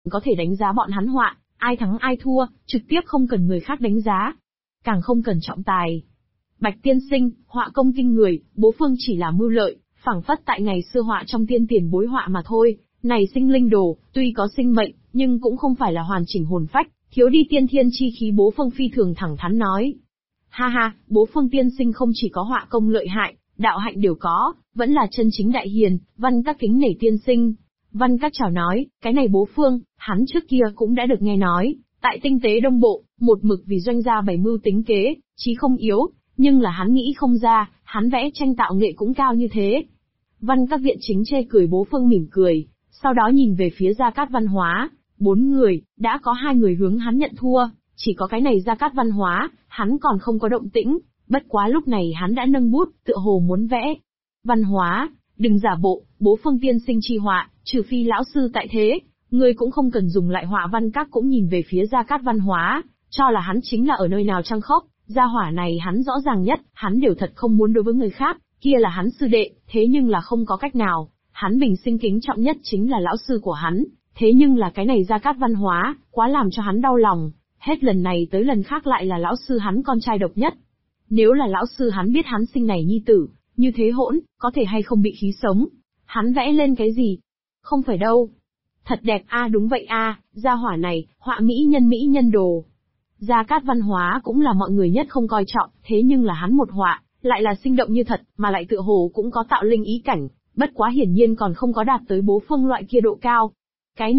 có thể đánh giá bọn hắn họa, ai thắng ai thua, trực tiếp không cần người khác đánh giá. Càng không cần trọng tài. Bạch tiên sinh, họa công kinh người, bố phương chỉ là mưu lợi, phảng phất tại ngày xưa họa trong tiên tiền bối họa mà thôi. Này sinh linh đồ, tuy có sinh mệnh, nhưng cũng không phải là hoàn chỉnh hồn phách, thiếu đi tiên thiên chi khí. Bố phương phi thường thẳng thắn nói. Ha ha, bố phương tiên sinh không chỉ có họa công lợi hại, đạo hạnh đều có, vẫn là chân chính đại hiền. Văn các kính nể tiên sinh. Văn các chào nói, cái này bố phương, hắn trước kia cũng đã được nghe nói, tại tinh tế đông bộ, một mực vì doanh gia bày mưu tính kế, chí không yếu, nhưng là hắn nghĩ không ra, hắn vẽ tranh tạo nghệ cũng cao như thế. Văn các viện chính chê cười. Bố phương mỉm cười, sau đó nhìn về phía Gia Cát Văn Hóa. 4 người, đã có 2 người hướng hắn nhận thua, chỉ có cái này Gia Cát Văn Hóa, hắn còn không có động tĩnh, bất quá lúc này hắn đã nâng bút, tựa hồ muốn vẽ. Văn Hóa, đừng giả bộ, bố phương tiên sinh chi họa, trừ phi lão sư tại thế, ngươi cũng không cần dùng lại họa. Văn các cũng nhìn về phía Gia Cát Văn Hóa, cho là hắn chính là ở nơi nào trăng khốc, gia hỏa này hắn rõ ràng nhất, hắn đều thật không muốn đối với người khác, kia là hắn sư đệ, thế nhưng là không có cách nào, hắn bình sinh kính trọng nhất chính là lão sư của hắn, thế nhưng là cái này Gia Cát Văn Hóa, quá làm cho hắn đau lòng, hết lần này tới lần khác lại là lão sư hắn con trai độc nhất. Nếu là lão sư hắn biết hắn sinh này nhi tử, như thế hỗn, có thể hay không bị khí sống. Hắn vẽ lên cái gì? Không phải đâu. Thật đẹp a, đúng vậy a, gia hỏa này, họa mỹ nhân đồ. Gia Cát Văn Hóa cũng là mọi người nhất không coi trọng, thế nhưng là hắn một họa, lại là sinh động như thật, mà lại tựa hồ cũng có tạo linh ý cảnh, bất quá hiển nhiên còn không có đạt tới bố phương loại kia độ cao. Cái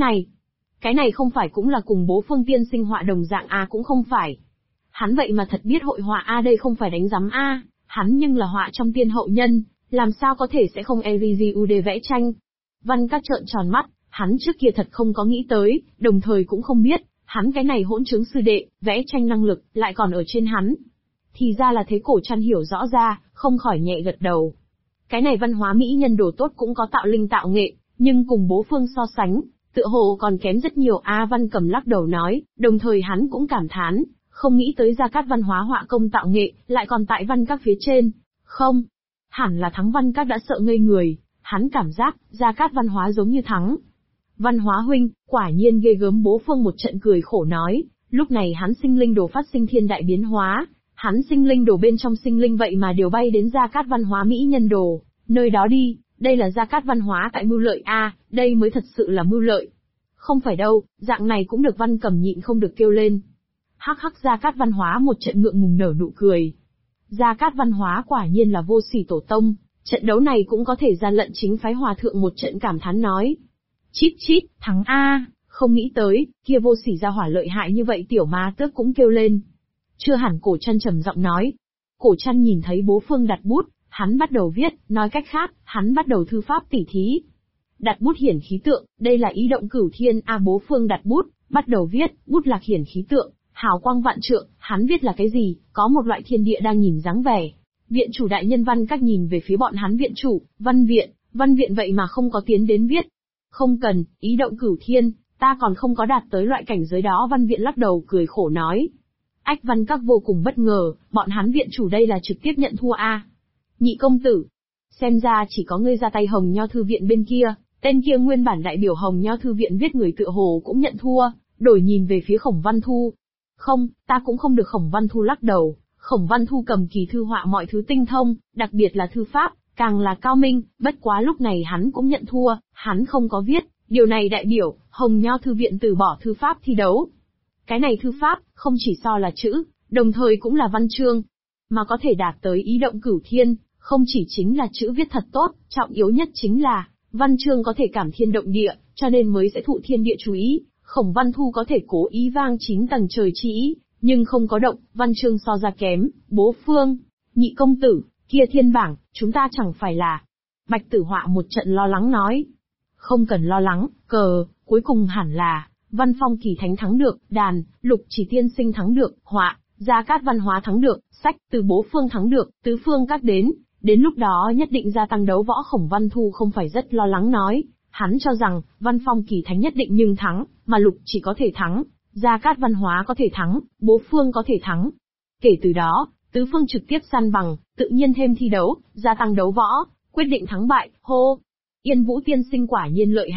này không phải cũng là cùng bố phương tiên sinh họa đồng dạng a, cũng không phải. Hắn vậy mà thật biết hội họa a, đây không phải đánh giám a, hắn nhưng là họa trong tiên hậu nhân, làm sao có thể sẽ không EVGUD vẽ tranh. Văn các trợn tròn mắt, hắn trước kia thật không có nghĩ tới, đồng thời cũng không biết, hắn cái này hỗn chứng sư đệ, vẽ tranh năng lực, lại còn ở trên hắn. Thì ra là thế. Cổ Trăn hiểu rõ ra, không khỏi nhẹ gật đầu. Cái này Văn Hóa mỹ nhân đồ tốt cũng có tạo linh tạo nghệ, nhưng cùng bố phương so sánh, tựa hồ còn kém rất nhiều a. Văn Cầm lắc đầu nói, đồng thời hắn cũng cảm thán, không nghĩ tới Gia Cát Văn Hóa họa công tạo nghệ, lại còn tại văn các phía trên. Không, hẳn là thắng. Văn các đã sợ ngây người, hắn cảm giác, Gia Cát Văn Hóa giống như thắng. Văn Hóa huynh, quả nhiên ghê gớm. Bố phương một trận cười khổ nói, lúc này hắn sinh linh đồ phát sinh thiên đại biến hóa, hắn sinh linh đồ bên trong sinh linh vậy mà đều bay đến Gia Cát Văn Hóa mỹ nhân đồ, nơi đó đi, đây là Gia Cát Văn Hóa tại mưu lợi a, đây mới thật sự là mưu lợi. Không phải đâu, dạng này cũng được. Văn Cầm nhịn không được kêu lên. Hắc hắc. Gia Cát Văn Hóa một trận ngượng ngùng nở nụ cười. Gia Cát Văn Hóa quả nhiên là vô sỉ tổ tông, trận đấu này cũng có thể ra lận chính phái. Hòa thượng một trận cảm thán nói. Chít chít, thắng a, không nghĩ tới, kia vô sỉ gia hỏa lợi hại như vậy. Tiểu Ma Tước cũng kêu lên. Chưa hẳn. Cổ Trăn trầm giọng nói. Cổ Trăn nhìn thấy bố phương đặt bút, hắn bắt đầu viết, nói cách khác, hắn bắt đầu thư pháp tỉ thí. Đặt bút hiển khí tượng, đây là ý động cửu thiên a. Bố phương đặt bút, bắt đầu viết, bút lạc hiển khí tượng, hào quang vạn trượng. Hắn viết là cái gì? Có một loại thiên địa đang nhìn dáng vẻ. Viện chủ đại nhân Văn các nhìn về phía bọn hắn viện chủ, văn viện vậy mà không có tiến đến viết. Không cần, ý động cửu thiên, ta còn không có đạt tới loại cảnh giới đó. Văn viện lắc đầu cười khổ nói. Ách. Văn các vô cùng bất ngờ, bọn hắn viện chủ đây là trực tiếp nhận thua a. Nhị công tử, xem ra chỉ có ngươi ra tay. Hồng Nho thư viện bên kia, tên kia nguyên bản đại biểu Hồng Nho thư viện viết người tựa hồ cũng nhận thua, đổi nhìn về phía Khổng Văn Thu. Không, ta cũng không được. Khổng Văn Thu lắc đầu. Khổng Văn Thu cầm kỳ thư họa mọi thứ tinh thông, đặc biệt là thư pháp, càng là cao minh, bất quá lúc này hắn cũng nhận thua, hắn không có viết, điều này đại biểu, Hồng Nho thư viện từ bỏ thư pháp thi đấu. Cái này thư pháp, không chỉ so là chữ, đồng thời cũng là văn chương, mà có thể đạt tới ý động cửu thiên, không chỉ chính là chữ viết thật tốt, trọng yếu nhất chính là, văn chương có thể cảm thiên động địa, cho nên mới sẽ thụ thiên địa chú ý. Khổng Văn Thu có thể cố ý vang 9 tầng trời chi ý, nhưng không có động, văn chương so ra kém. Bố phương, nhị công tử, kia thiên bảng, chúng ta chẳng phải là. Bạch Tử Họa một trận lo lắng nói. Không cần lo lắng, cuối cùng hẳn là, Văn Phong Kỳ Thánh thắng được, đàn, Lục Chỉ Tiên Sinh thắng được, họa, Gia Cát Văn Hóa thắng được, sách, từ bố phương thắng được, tứ phương các đến lúc đó nhất định gia tăng đấu võ. Khổng Văn Thu không phải rất lo lắng nói. Hắn cho rằng, Văn Phong Kỳ Thánh nhất định nhưng thắng, mà Lục Chỉ có thể thắng, Gia Cát Văn Hóa có thể thắng, bố phương có thể thắng. Kể từ đó, tứ phương trực tiếp san bằng, tự nhiên thêm thi đấu, gia tăng đấu võ, quyết định thắng bại. Hô! Yên Vũ tiên sinh quả nhiên lợi hại,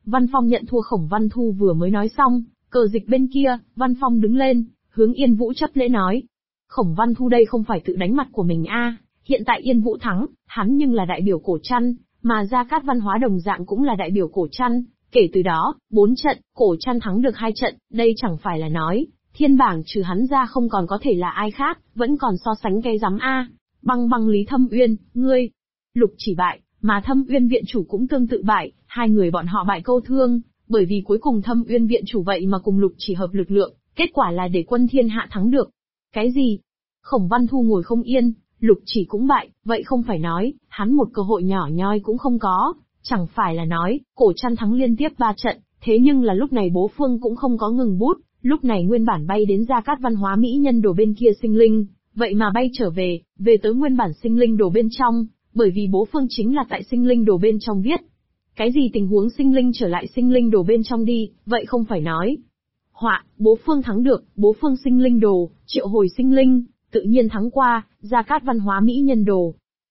Văn Phong nhận thua. Khổng Văn Thu vừa mới nói xong, cờ dịch bên kia, Văn Phong đứng lên, hướng Yên Vũ chấp lễ nói. Khổng Văn Thu đây không phải tự đánh mặt của mình a, hiện tại Yên Vũ thắng, hắn nhưng là đại biểu Cổ Trăn, mà Gia Cát Văn Hóa đồng dạng cũng là đại biểu Cổ Trăn, kể từ đó, 4 trận, Cổ Trăn thắng được 2 trận, đây chẳng phải là nói, thiên bảng trừ hắn ra không còn có thể là ai khác, vẫn còn so sánh cái rắm a. Băng băng Lý Thâm Uyên, ngươi, Lục Chỉ bại, mà Thâm Uyên viện chủ cũng tương tự bại, hai người bọn họ bại câu thương, bởi vì cuối cùng Thâm Uyên viện chủ vậy mà cùng Lục Chỉ hợp lực lượng, kết quả là để quân thiên hạ thắng được. Cái gì? Khổng Văn Thu ngồi không yên, Lục Chỉ cũng bại, vậy không phải nói, hắn một cơ hội nhỏ nhoi cũng không có, chẳng phải là nói, Cổ Trăn thắng liên tiếp 3 trận, thế nhưng là lúc này Bố Phương cũng không có ngừng bút, lúc này nguyên bản bay đến Gia Cát Văn Hóa Mỹ nhân đồ bên kia sinh linh, vậy mà bay trở về, về tới nguyên bản sinh linh đồ bên trong, bởi vì Bố Phương chính là tại sinh linh đồ bên trong viết. Cái gì tình huống sinh linh trở lại sinh linh đồ bên trong đi, vậy không phải nói. Bố Phương thắng được, Bố Phương sinh linh đồ, triệu hồi sinh linh, tự nhiên thắng qua, Gia Cát Văn Hóa Mỹ nhân đồ.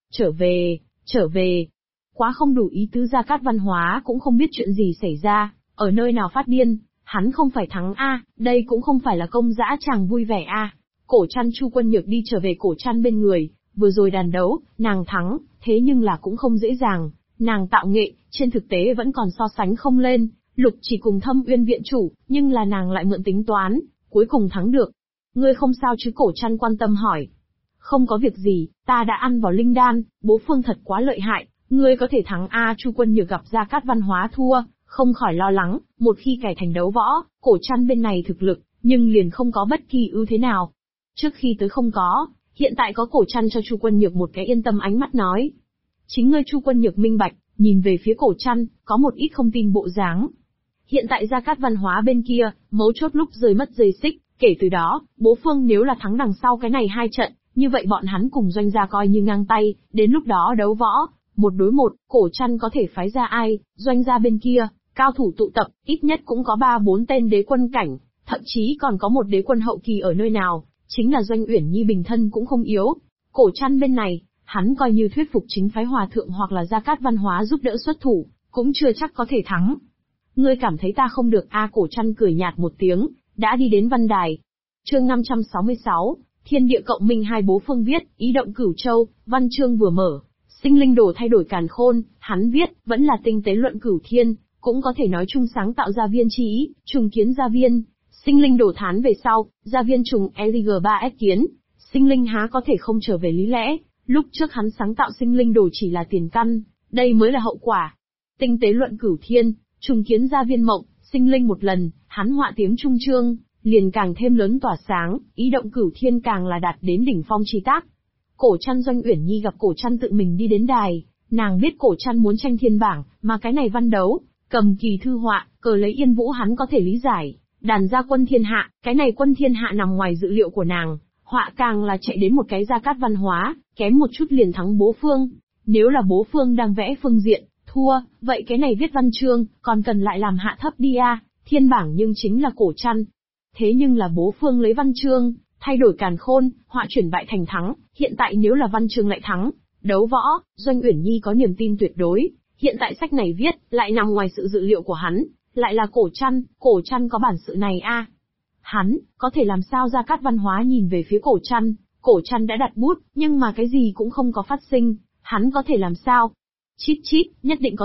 Trở về. Quá không đủ ý tứ. Gia Cát Văn Hóa cũng không biết chuyện gì xảy ra, ở nơi nào phát điên, hắn không phải thắng a, đây cũng không phải là công dã chàng vui vẻ a. Cổ Trăn Chu Quân Nhược đi trở về Cổ Trăn bên người, vừa rồi đàn đấu, nàng thắng, thế nhưng là cũng không dễ dàng, nàng tạo nghệ, trên thực tế vẫn còn so sánh không lên, Lục Chỉ cùng Thâm Uyên viện chủ, nhưng là nàng lại mượn tính toán, cuối cùng thắng được. Ngươi không sao chứ? Cổ Trăn quan tâm hỏi. Không có việc gì, ta đã ăn vào linh đan, Bố Phương thật quá lợi hại, ngươi có thể thắng a. Chu Quân Nhược gặp Gia Cát Văn Hóa thua, không khỏi lo lắng, một khi cải thành đấu võ, Cổ Trăn bên này thực lực, nhưng liền không có bất kỳ ưu thế nào. Trước khi tới không có, hiện tại có. Cổ Trăn cho Chu Quân Nhược một cái yên tâm ánh mắt nói. Chính ngươi. Chu Quân Nhược minh bạch, nhìn về phía Cổ Trăn, có một ít không tin bộ dáng. Hiện tại Gia Cát Văn Hóa bên kia, mấu chốt lúc rơi mất dây xích, kể từ đó, Bố Phương nếu là thắng đằng sau cái này 2 trận, như vậy bọn hắn cùng Doanh gia coi như ngang tay, đến lúc đó đấu võ, 1 đối 1, Cổ Trăn có thể phái ra ai? Doanh gia bên kia, cao thủ tụ tập, ít nhất cũng có 3-4 tên đế quân cảnh, thậm chí còn có một đế quân hậu kỳ ở nơi nào, chính là Doanh Uyển Nhi bình thân cũng không yếu. Cổ Trăn bên này, hắn coi như thuyết phục chính phái hòa thượng hoặc là Gia Cát Văn Hóa giúp đỡ xuất thủ, cũng chưa chắc có thể thắng. Ngươi cảm thấy ta không được a? Cổ Trăn cười nhạt một tiếng, đã đi đến văn đài. Chương 566, Thiên địa cộng minh. Hai. Bố Phương viết, ý động Cửu Châu, văn chương vừa mở, sinh linh đồ thay đổi càn khôn, hắn viết, vẫn là tinh tế luận cửu thiên, cũng có thể nói chung sáng tạo gia viên chi ý, trùng kiến gia viên, sinh linh đồ thán về sau, gia viên trùng LG3S kiến, sinh linh há có thể không trở về lý lẽ, lúc trước hắn sáng tạo sinh linh đồ chỉ là tiền căn, đây mới là hậu quả. Tinh tế luận cửu thiên, trùng kiến gia viên mộng, sinh linh một lần, hắn họa tiếng trung chương, liền càng thêm lớn tỏa sáng, ý động cửu thiên càng là đạt đến đỉnh phong chi tác. Cổ Trăn. Doanh Uyển Nhi gặp Cổ Trăn tự mình đi đến đài, nàng biết Cổ Trăn muốn tranh thiên bảng, mà cái này văn đấu, cầm kỳ thư họa, cờ lấy Yên Vũ hắn có thể lý giải, đàn gia quân thiên hạ, cái này quân thiên hạ nằm ngoài dự liệu của nàng, họa càng là chạy đến một cái Gia Cát Văn Hóa, kém một chút liền thắng Bố Phương. Nếu là Bố Phương đang vẽ phương diện, thua, vậy cái này viết văn chương, còn cần lại làm hạ thấp đi a, thiên bảng nhưng chính là Cổ Trăn. Thế nhưng là Bố Phương lấy văn chương, thay đổi càn khôn, họa chuyển bại thành thắng, hiện tại nếu là văn chương lại thắng, đấu võ, Doanh Uyển Nhi có niềm tin tuyệt đối, hiện tại sách này viết, lại nằm ngoài sự dự liệu của hắn, lại là Cổ Trăn có bản sự này a. Hắn, có thể làm sao? Gia Cát Văn Hóa nhìn về phía Cổ Trăn đã đặt bút, nhưng mà cái gì cũng không có phát sinh, hắn có thể làm sao? Chít chít, nhất định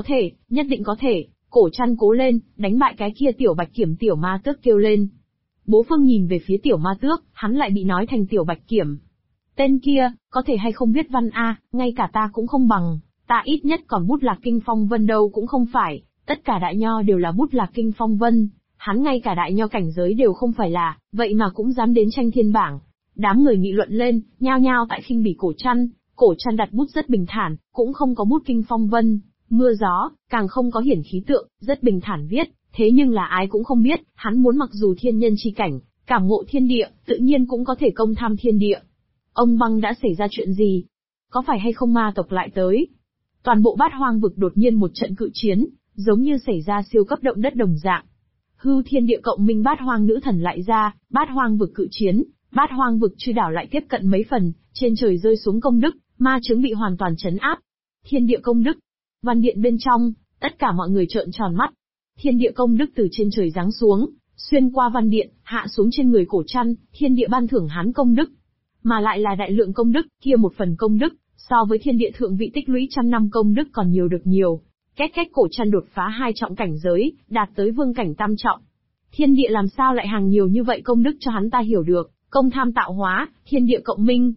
có thể, Cổ Trăn cố lên, đánh bại cái kia tiểu bạch kiểm. Tiểu ma tước kêu lên. Bố Phương nhìn về phía tiểu ma tước, hắn lại bị nói thành tiểu bạch kiểm. Tên kia, có thể hay không viết văn a, ngay cả ta cũng không bằng, ta ít nhất còn bút lạc kinh phong vân đâu cũng không phải, tất cả đại nho đều là bút lạc kinh phong vân, hắn ngay cả đại nho cảnh giới đều không phải là, vậy mà cũng dám đến tranh thiên bảng. Đám người nghị luận lên, nhao nhao tại khinh bỉ Cổ Trăn đặt bút rất bình thản, cũng không có bút kinh phong vân, mưa gió, càng không có hiển khí tượng, rất bình thản viết, thế nhưng là ai cũng không biết, hắn muốn mặc dù thiên nhân chi cảnh, cảm ngộ thiên địa, tự nhiên cũng có thể công tham thiên địa. Ông Băng đã xảy ra chuyện gì? Có phải hay không ma tộc lại tới? Toàn bộ Bát Hoang vực đột nhiên một trận cự chiến, giống như xảy ra siêu cấp động đất đồng dạng. Hư thiên địa cộng minh Bát Hoang nữ thần lại ra, Bát Hoang vực cự chiến, Bát Hoang vực chư đảo lại tiếp cận mấy phần, trên trời rơi xuống công đức, ma chướng bị hoàn toàn trấn áp. Thiên địa công đức. Văn điện bên trong, tất cả mọi người trợn tròn mắt. thiên địa công đức từ trên trời giáng xuống, xuyên qua văn điện, hạ xuống trên người Cổ Trăn, thiên địa ban thưởng hắn công đức. Mà lại là đại lượng công đức, kia một phần công đức, so với thiên địa thượng vị tích lũy trăm năm công đức còn nhiều được nhiều. Két két Cổ Trăn đột phá 2 trọng cảnh giới, đạt tới vương cảnh tam trọng. Thiên địa làm sao lại hàng nhiều như vậy công đức cho hắn ta hiểu được, công tham tạo hóa, thiên địa cộng minh,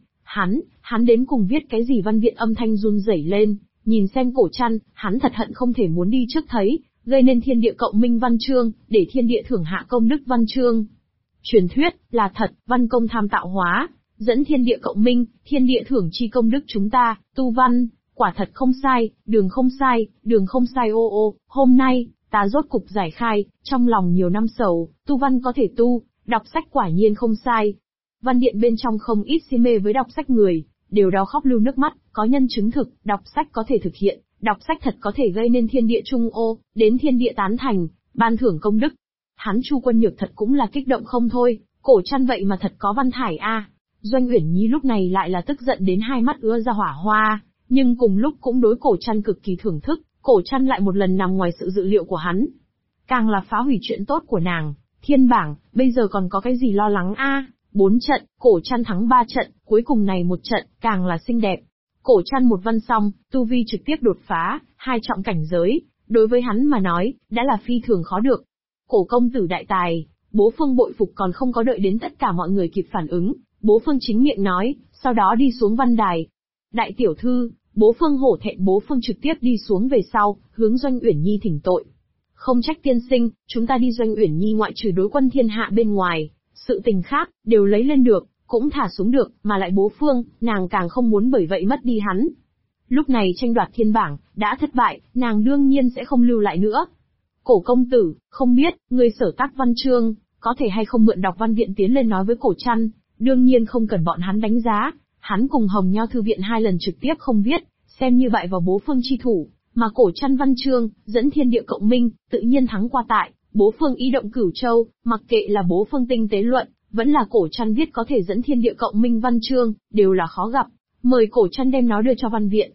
hắn đến cùng viết cái gì văn viện âm thanh run rẩy lên, nhìn xem Cổ Trăn, hắn thật hận không thể muốn đi trước thấy, gây nên thiên địa cộng minh văn chương, để thiên địa thưởng hạ công đức văn chương. Truyền thuyết, là thật, văn công tham tạo hóa, dẫn thiên địa cộng minh, thiên địa thưởng chi công đức chúng ta, tu văn, quả thật không sai, đường không sai ô, hôm nay, ta rốt cục giải khai, trong lòng nhiều năm sầu, tu văn có thể tu, đọc sách quả nhiên không sai. Văn điện bên trong không ít si mê với đọc sách người, đều đau khóc lưu nước mắt, có nhân chứng thực, đọc sách có thể thực hiện, đọc sách thật có thể gây nên thiên địa trung ô, đến thiên địa tán thành, ban thưởng công đức. Hắn Chu Quân Nhược thật cũng là kích động không thôi, Cổ Trăn vậy mà thật có văn thải a. Doanh Uyển Nhi lúc này lại là tức giận đến hai mắt ứa ra hỏa hoa, nhưng cùng lúc cũng đối Cổ Trăn cực kỳ thưởng thức, Cổ Trăn lại một lần nằm ngoài sự dự liệu của hắn. Càng là phá hủy chuyện tốt của nàng, thiên bảng, bây giờ còn có cái gì lo lắng a? 4 trận, Cổ Trăn thắng 3 trận, cuối cùng này một trận, càng là xinh đẹp. Cổ Trăn một văn xong, tu vi trực tiếp đột phá, 2 trọng cảnh giới, đối với hắn mà nói, đã là phi thường khó được. Cổ công tử đại tài, bố Phương bội phục còn không có đợi đến tất cả mọi người kịp phản ứng, bố Phương chính miệng nói, sau đó đi xuống văn đài. Đại tiểu thư, bố Phương hổ thẹn bố Phương trực tiếp đi xuống về sau, hướng Doanh Uyển Nhi thỉnh tội. Không trách tiên sinh, chúng ta đi Doanh Uyển Nhi ngoại trừ đối quân thiên hạ bên ngoài, sự tình khác, đều lấy lên được, cũng thả xuống được, mà lại bố Phương, nàng càng không muốn bởi vậy mất đi hắn. Lúc này tranh đoạt thiên bảng, đã thất bại, nàng đương nhiên sẽ không lưu lại nữa. Cổ công tử, không biết, người sở tác văn chương, có thể hay không mượn đọc văn viện tiến lên nói với Cổ Trăn, đương nhiên không cần bọn hắn đánh giá, hắn cùng Hồng Nho thư viện 2 lần trực tiếp không viết, xem như bại vào bố Phương chi thủ, mà Cổ Trăn văn chương, dẫn thiên địa cộng minh, tự nhiên thắng qua tại, bố Phương ý động Cửu Châu, mặc kệ là bố Phương tinh tế luận, vẫn là Cổ Trăn viết có thể dẫn thiên địa cộng minh văn chương, đều là khó gặp, mời Cổ Trăn đem nó đưa cho văn viện.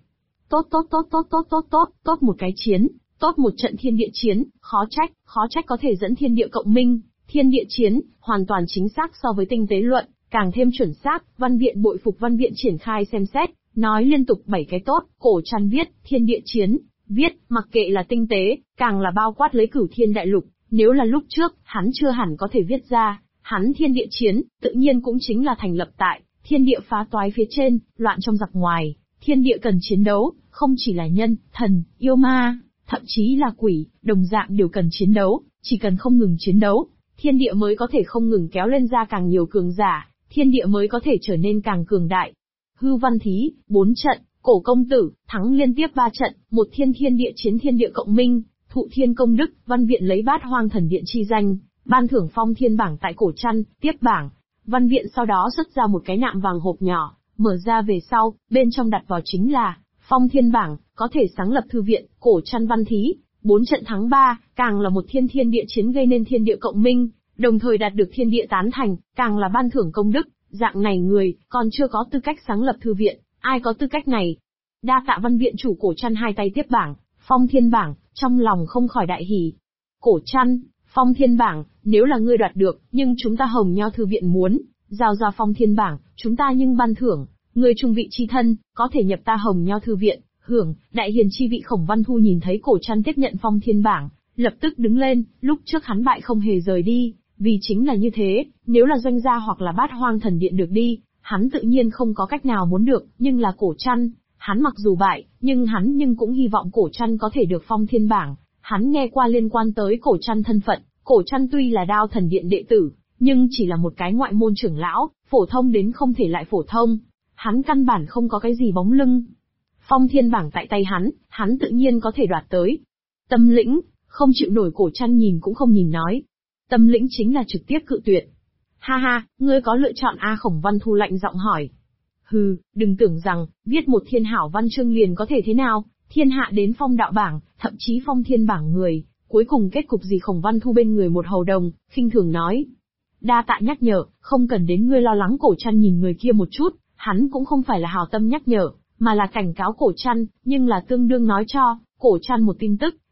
Tốt một cái chiến, tốt một trận thiên địa chiến, khó trách có thể dẫn thiên địa cộng minh, thiên địa chiến, hoàn toàn chính xác so với tinh tế luận, càng thêm chuẩn xác, văn viện bội phục văn viện triển khai xem xét, nói liên tục 7 cái tốt, Cổ Trăn viết, thiên địa chiến, viết, mặc kệ là tinh tế, càng là bao quát lấy Cửu Thiên đại lục, nếu là lúc trước, hắn chưa hẳn có thể viết ra, hắn thiên địa chiến, tự nhiên cũng chính là thành lập tại, thiên địa phá toái phía trên, loạn trong giặc ngoài, thiên địa cần chiến đấu, không chỉ là nhân, thần, yêu ma, thậm chí là quỷ, đồng dạng đều cần chiến đấu, chỉ cần không ngừng chiến đấu, thiên địa mới có thể không ngừng kéo lên ra càng nhiều cường giả, thiên địa mới có thể trở nên càng cường đại. Hư văn thí, 4 trận, Cổ công tử, thắng liên tiếp 3 trận, một thiên địa chiến thiên địa cộng minh, thụ thiên công đức, văn viện lấy Bát Hoang thần điện chi danh, ban thưởng phong thiên bảng tại Cổ Trăn, tiếp bảng. Văn viện sau đó xuất ra một cái nạm vàng hộp nhỏ, mở ra về sau, bên trong đặt vào chính là phong thiên bảng, có thể sáng lập thư viện, Cổ Trăn văn thí, 4 trận thắng 3, càng là một thiên địa chiến gây nên thiên địa cộng minh, đồng thời đạt được thiên địa tán thành, càng là ban thưởng công đức, dạng này người, còn chưa có tư cách sáng lập thư viện, ai có tư cách này? Đa tạ văn viện chủ. Cổ Trăn hai tay tiếp bảng, phong thiên bảng, trong lòng không khỏi đại hỉ. Cổ Trăn, phong thiên bảng, nếu là ngươi đoạt được, nhưng chúng ta Hồng Nho thư viện muốn, giao ra phong thiên bảng, chúng ta nhưng ban thưởng, người trung vị chi thân, có thể nhập ta Hồng Nho thư viện, hưởng, đại hiền chi vị. Khổng Văn Thu nhìn thấy Cổ Trăn tiếp nhận phong thiên bảng, lập tức đứng lên, lúc trước hắn bại không hề rời đi, vì chính là như thế, nếu là doanh gia hoặc là Bát Hoang thần điện được đi, hắn tự nhiên không có cách nào muốn được, nhưng là Cổ Trăn, hắn mặc dù bại, nhưng cũng hy vọng Cổ Trăn có thể được phong thiên bảng. Hắn nghe qua liên quan tới Cổ Trăn thân phận, Cổ Trăn tuy là Đao thần điện đệ tử, nhưng chỉ là một cái ngoại môn trưởng lão, phổ thông đến không thể lại phổ thông. Hắn căn bản không có cái gì bóng lưng. Phong thiên bảng tại tay hắn tự nhiên có thể đoạt tới. Tâm lĩnh, không chịu nổi. Cổ Trăn nhìn cũng không nhìn nói. Tâm lĩnh chính là trực tiếp cự tuyệt. Ha ha, ngươi có lựa chọn a? Khổng Văn Thu lạnh giọng hỏi. Hừ, đừng tưởng rằng, viết một thiên hảo văn chương liền có thể thế nào, thiên hạ đến phong đạo bảng, thậm chí phong thiên bảng người, cuối cùng kết cục gì? Khổng Văn Thu bên người một hầu đồng, khinh thường nói. Đa tạ nhắc nhở, không cần đến ngươi lo lắng. Cổ Trăn nhìn người kia một chút, hắn cũng không phải là hảo tâm nhắc nhở, mà là cảnh cáo Cổ Trăn, nhưng là tương đương nói cho Cổ Trăn một tin tức,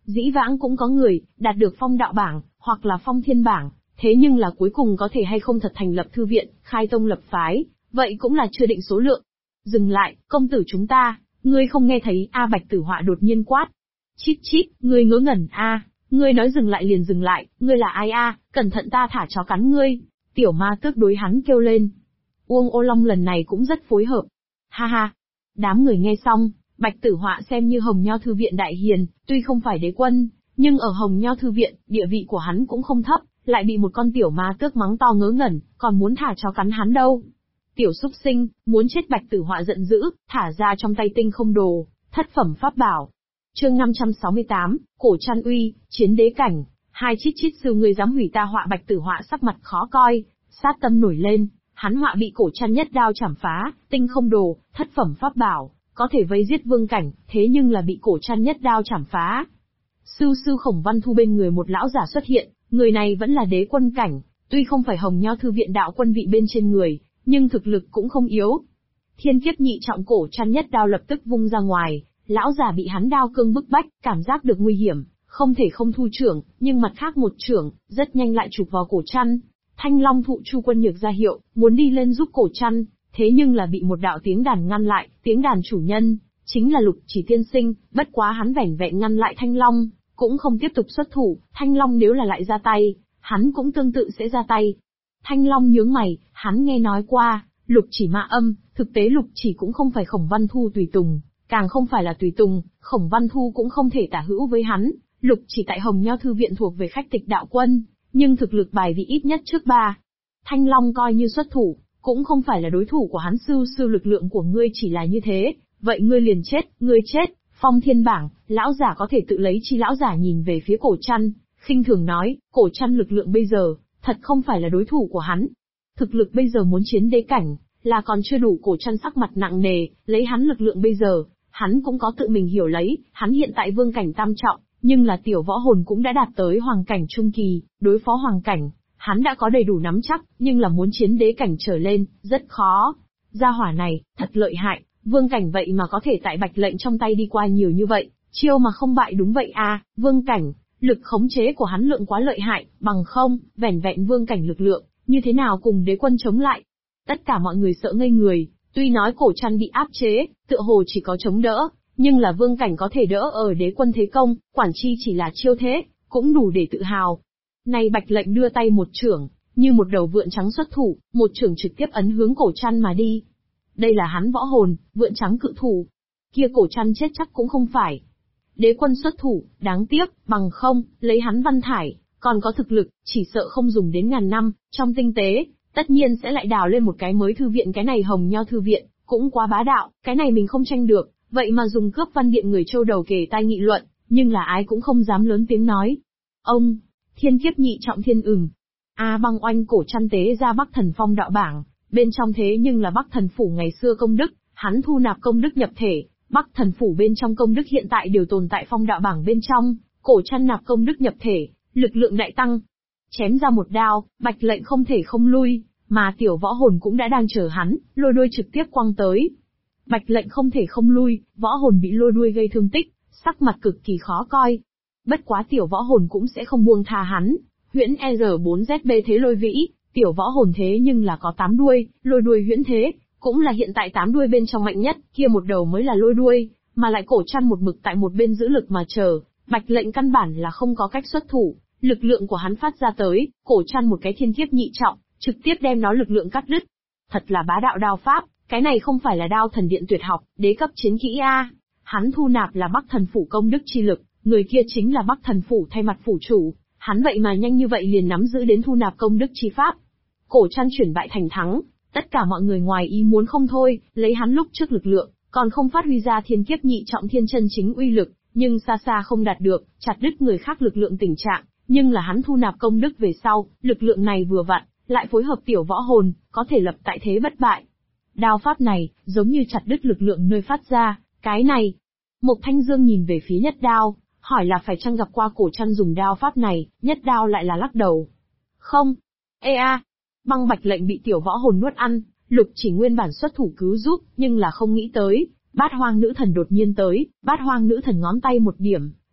Dĩ vãng cũng có người, đạt được phong đạo bảng, hoặc là phong thiên bảng, thế nhưng là cuối cùng có thể hay không thật thành lập thư viện, khai tông lập phái, vậy cũng là chưa định số lượng. Dừng lại, công tử chúng ta, ngươi không nghe thấy A Bạch Tử Họa đột nhiên quát. Chít chít, ngươi ngớ ngẩn a, ngươi nói dừng lại liền dừng lại, ngươi là ai a, cẩn thận ta thả chó cắn ngươi. Tiểu ma tước đối hắn kêu lên. Uông Ô Long lần này cũng rất phối hợp. Ha ha. Đám người nghe xong, Bạch Tử Họa xem như Hồng Nho Thư viện đại hiền, tuy không phải đế quân, nhưng ở Hồng Nho Thư viện, địa vị của hắn cũng không thấp, lại bị một con tiểu ma tước mắng to ngớ ngẩn, còn muốn thả chó cắn hắn đâu. Tiểu súc sinh, muốn chết. Bạch Tử Họa giận dữ, thả ra trong tay tinh không đồ, thất phẩm pháp bảo. Chương 568, Cổ Trăn Uy, chiến đế cảnh. Hai chít chít sư, ngươi dám hủy ta họa. Bạch Tử Họa sắc mặt khó coi, sát tâm nổi lên, hắn họa bị Cổ Trăn nhất đao chảm phá, tinh không đồ, thất phẩm pháp bảo, có thể vây giết vương cảnh, thế nhưng là bị Cổ Trăn nhất đao chảm phá. Sư sư Khổng Văn Thu bên người một lão giả xuất hiện, người này vẫn là đế quân cảnh, tuy không phải Hồng Nho Thư viện đạo quân vị bên trên người, nhưng thực lực cũng không yếu. Thiên kiếp nhị trọng. Cổ Trăn nhất đao lập tức vung ra ngoài, lão giả bị hắn đao cương bức bách, cảm giác được nguy hiểm, không thể không thu trưởng, nhưng mặt khác một trưởng, rất nhanh lại chụp vào Cổ Trăn. Thanh Long Thụ Chu Quân Nhược ra hiệu, muốn đi lên giúp Cổ Trăn, thế nhưng là bị một đạo tiếng đàn ngăn lại, tiếng đàn chủ nhân, chính là Lục Chỉ tiên sinh, bất quá hắn vẻn vẹn ngăn lại Thanh Long, cũng không tiếp tục xuất thủ, Thanh Long nếu là lại ra tay, hắn cũng tương tự sẽ ra tay. Thanh Long nhướng mày, hắn nghe nói qua, Lục Chỉ ma âm, thực tế Lục Chỉ cũng không phải Khổng Văn Thu tùy tùng, càng không phải là tùy tùng, Khổng Văn Thu cũng không thể tả hữu với hắn, Lục Chỉ tại Hồng Nho Thư viện thuộc về khách tịch đạo quân, nhưng thực lực bài vị ít nhất trước ba. Thanh Long coi như xuất thủ, cũng không phải là đối thủ của hắn. Sư lực lượng của ngươi chỉ là như thế, vậy ngươi liền chết, ngươi chết. Phong thiên bảng, lão giả có thể tự lấy chi. Lão giả nhìn về phía Cổ Trăn, khinh thường nói, Cổ Trăn lực lượng bây giờ, thật không phải là đối thủ của hắn. Thực lực bây giờ muốn chiến đế cảnh, là còn chưa đủ. Cổ Trăn sắc mặt nặng nề, lấy hắn lực lượng bây giờ, hắn cũng có tự mình hiểu lấy, hắn hiện tại vương cảnh tam trọng, nhưng là tiểu võ hồn cũng đã đạt tới hoàng cảnh trung kỳ, đối phó hoàng cảnh, hắn đã có đầy đủ nắm chắc, nhưng là muốn chiến đế cảnh trở lên, rất khó. Gia hỏa này, thật lợi hại, vương cảnh vậy mà có thể tại Bạch Lệnh trong tay đi qua nhiều như vậy, chiêu mà không bại. Đúng vậy a, vương cảnh, lực khống chế của hắn lượng quá lợi hại, bằng không, vẻn vẹn vương cảnh lực lượng, như thế nào cùng đế quân chống lại. Tất cả mọi người sợ ngây người, tuy nói Cổ Trăn bị áp chế, tựa hồ chỉ có chống đỡ, nhưng là vương cảnh có thể đỡ ở đế quân thế công, quản chi chỉ là chiêu thế, cũng đủ để tự hào. Này Bạch Lệnh đưa tay một chưởng, như một đầu vượn trắng xuất thủ, một chưởng trực tiếp ấn hướng Cổ Trăn mà đi. Đây là hắn võ hồn, vượn trắng cự thủ. Kia Cổ Trăn chết chắc cũng không phải. Đế quân xuất thủ, đáng tiếc, bằng không, lấy hắn văn thải, còn có thực lực, chỉ sợ không dùng đến ngàn năm, trong tinh tế, tất nhiên sẽ lại đào lên một cái mới thư viện. Cái này Hồng Nho Thư viện, cũng quá bá đạo, cái này mình không tranh được, vậy mà dùng cướp văn điện. Người châu đầu kề tai nghị luận, nhưng là ai cũng không dám lớn tiếng nói. Ông, thiên kiếp nhị trọng thiên băng oanh. Cổ Trăn tế ra Bắc Thần Phong đạo bảng, bên trong thế nhưng là Bắc Thần Phủ ngày xưa công đức, hắn thu nạp công đức nhập thể, Bắc Thần Phủ bên trong công đức hiện tại đều tồn tại phong đạo bảng bên trong, Cổ Trăn nạp công đức nhập thể, lực lượng đại tăng. Chém ra một đao, Bạch Lệnh không thể không lui, mà tiểu võ hồn cũng đã đang chờ hắn, lôi đuôi trực tiếp quăng tới. Bạch Lệnh không thể không lui, võ hồn bị lôi đuôi gây thương tích, sắc mặt cực kỳ khó coi. Bất quá tiểu võ hồn cũng sẽ không buông tha hắn, huyễn ER4ZB thế lôi vĩ, tiểu võ hồn thế nhưng là có 8 đuôi, lôi đuôi huyễn thế, cũng là hiện tại 8 đuôi bên trong mạnh nhất, kia một đầu mới là lôi đuôi, mà lại Cổ Trăn một mực tại một bên giữ lực mà chờ, Bạch Lệnh căn bản là không có cách xuất thủ, lực lượng của hắn phát ra tới, Cổ Trăn một cái thiên kiếp nhị trọng, trực tiếp đem nó lực lượng cắt đứt. Thật là bá đạo đao pháp, cái này không phải là Đao Thần Điện tuyệt học, đế cấp chiến kỹ a. Hắn thu nạp là Bắc Thần Phủ công đức chi lực, người kia chính là Bắc Thần Phủ thay mặt phủ chủ, hắn vậy mà nhanh như vậy liền nắm giữ đến thu nạp công đức chi pháp. Cổ Trăn chuyển bại thành thắng, tất cả mọi người ngoài ý muốn không thôi, lấy hắn lúc trước lực lượng, còn không phát huy ra thiên kiếp nhị trọng thiên chân chính uy lực, nhưng xa xa không đạt được, chặt đứt người khác lực lượng tình trạng, nhưng là hắn thu nạp công đức về sau, lực lượng này vừa vặn, lại phối hợp tiểu võ hồn, có thể lập tại thế bất bại. Đao pháp này, giống như chặt đứt lực lượng nơi phát ra, cái này. Mộc Thanh Dương nhìn về phía Nhất Đao, hỏi là phải chăng gặp qua Cổ Trăn dùng đao pháp này. Nhất Đao lại là lắc đầu. Không. Băng Bạch Lệnh bị tiểu võ hồn nuốt ăn, Lục Chỉ nguyên bản xuất thủ cứu giúp, nhưng là không nghĩ tới, Bát Hoang Nữ Thần đột nhiên tới, Bát Hoang Nữ Thần ngón tay một điểm,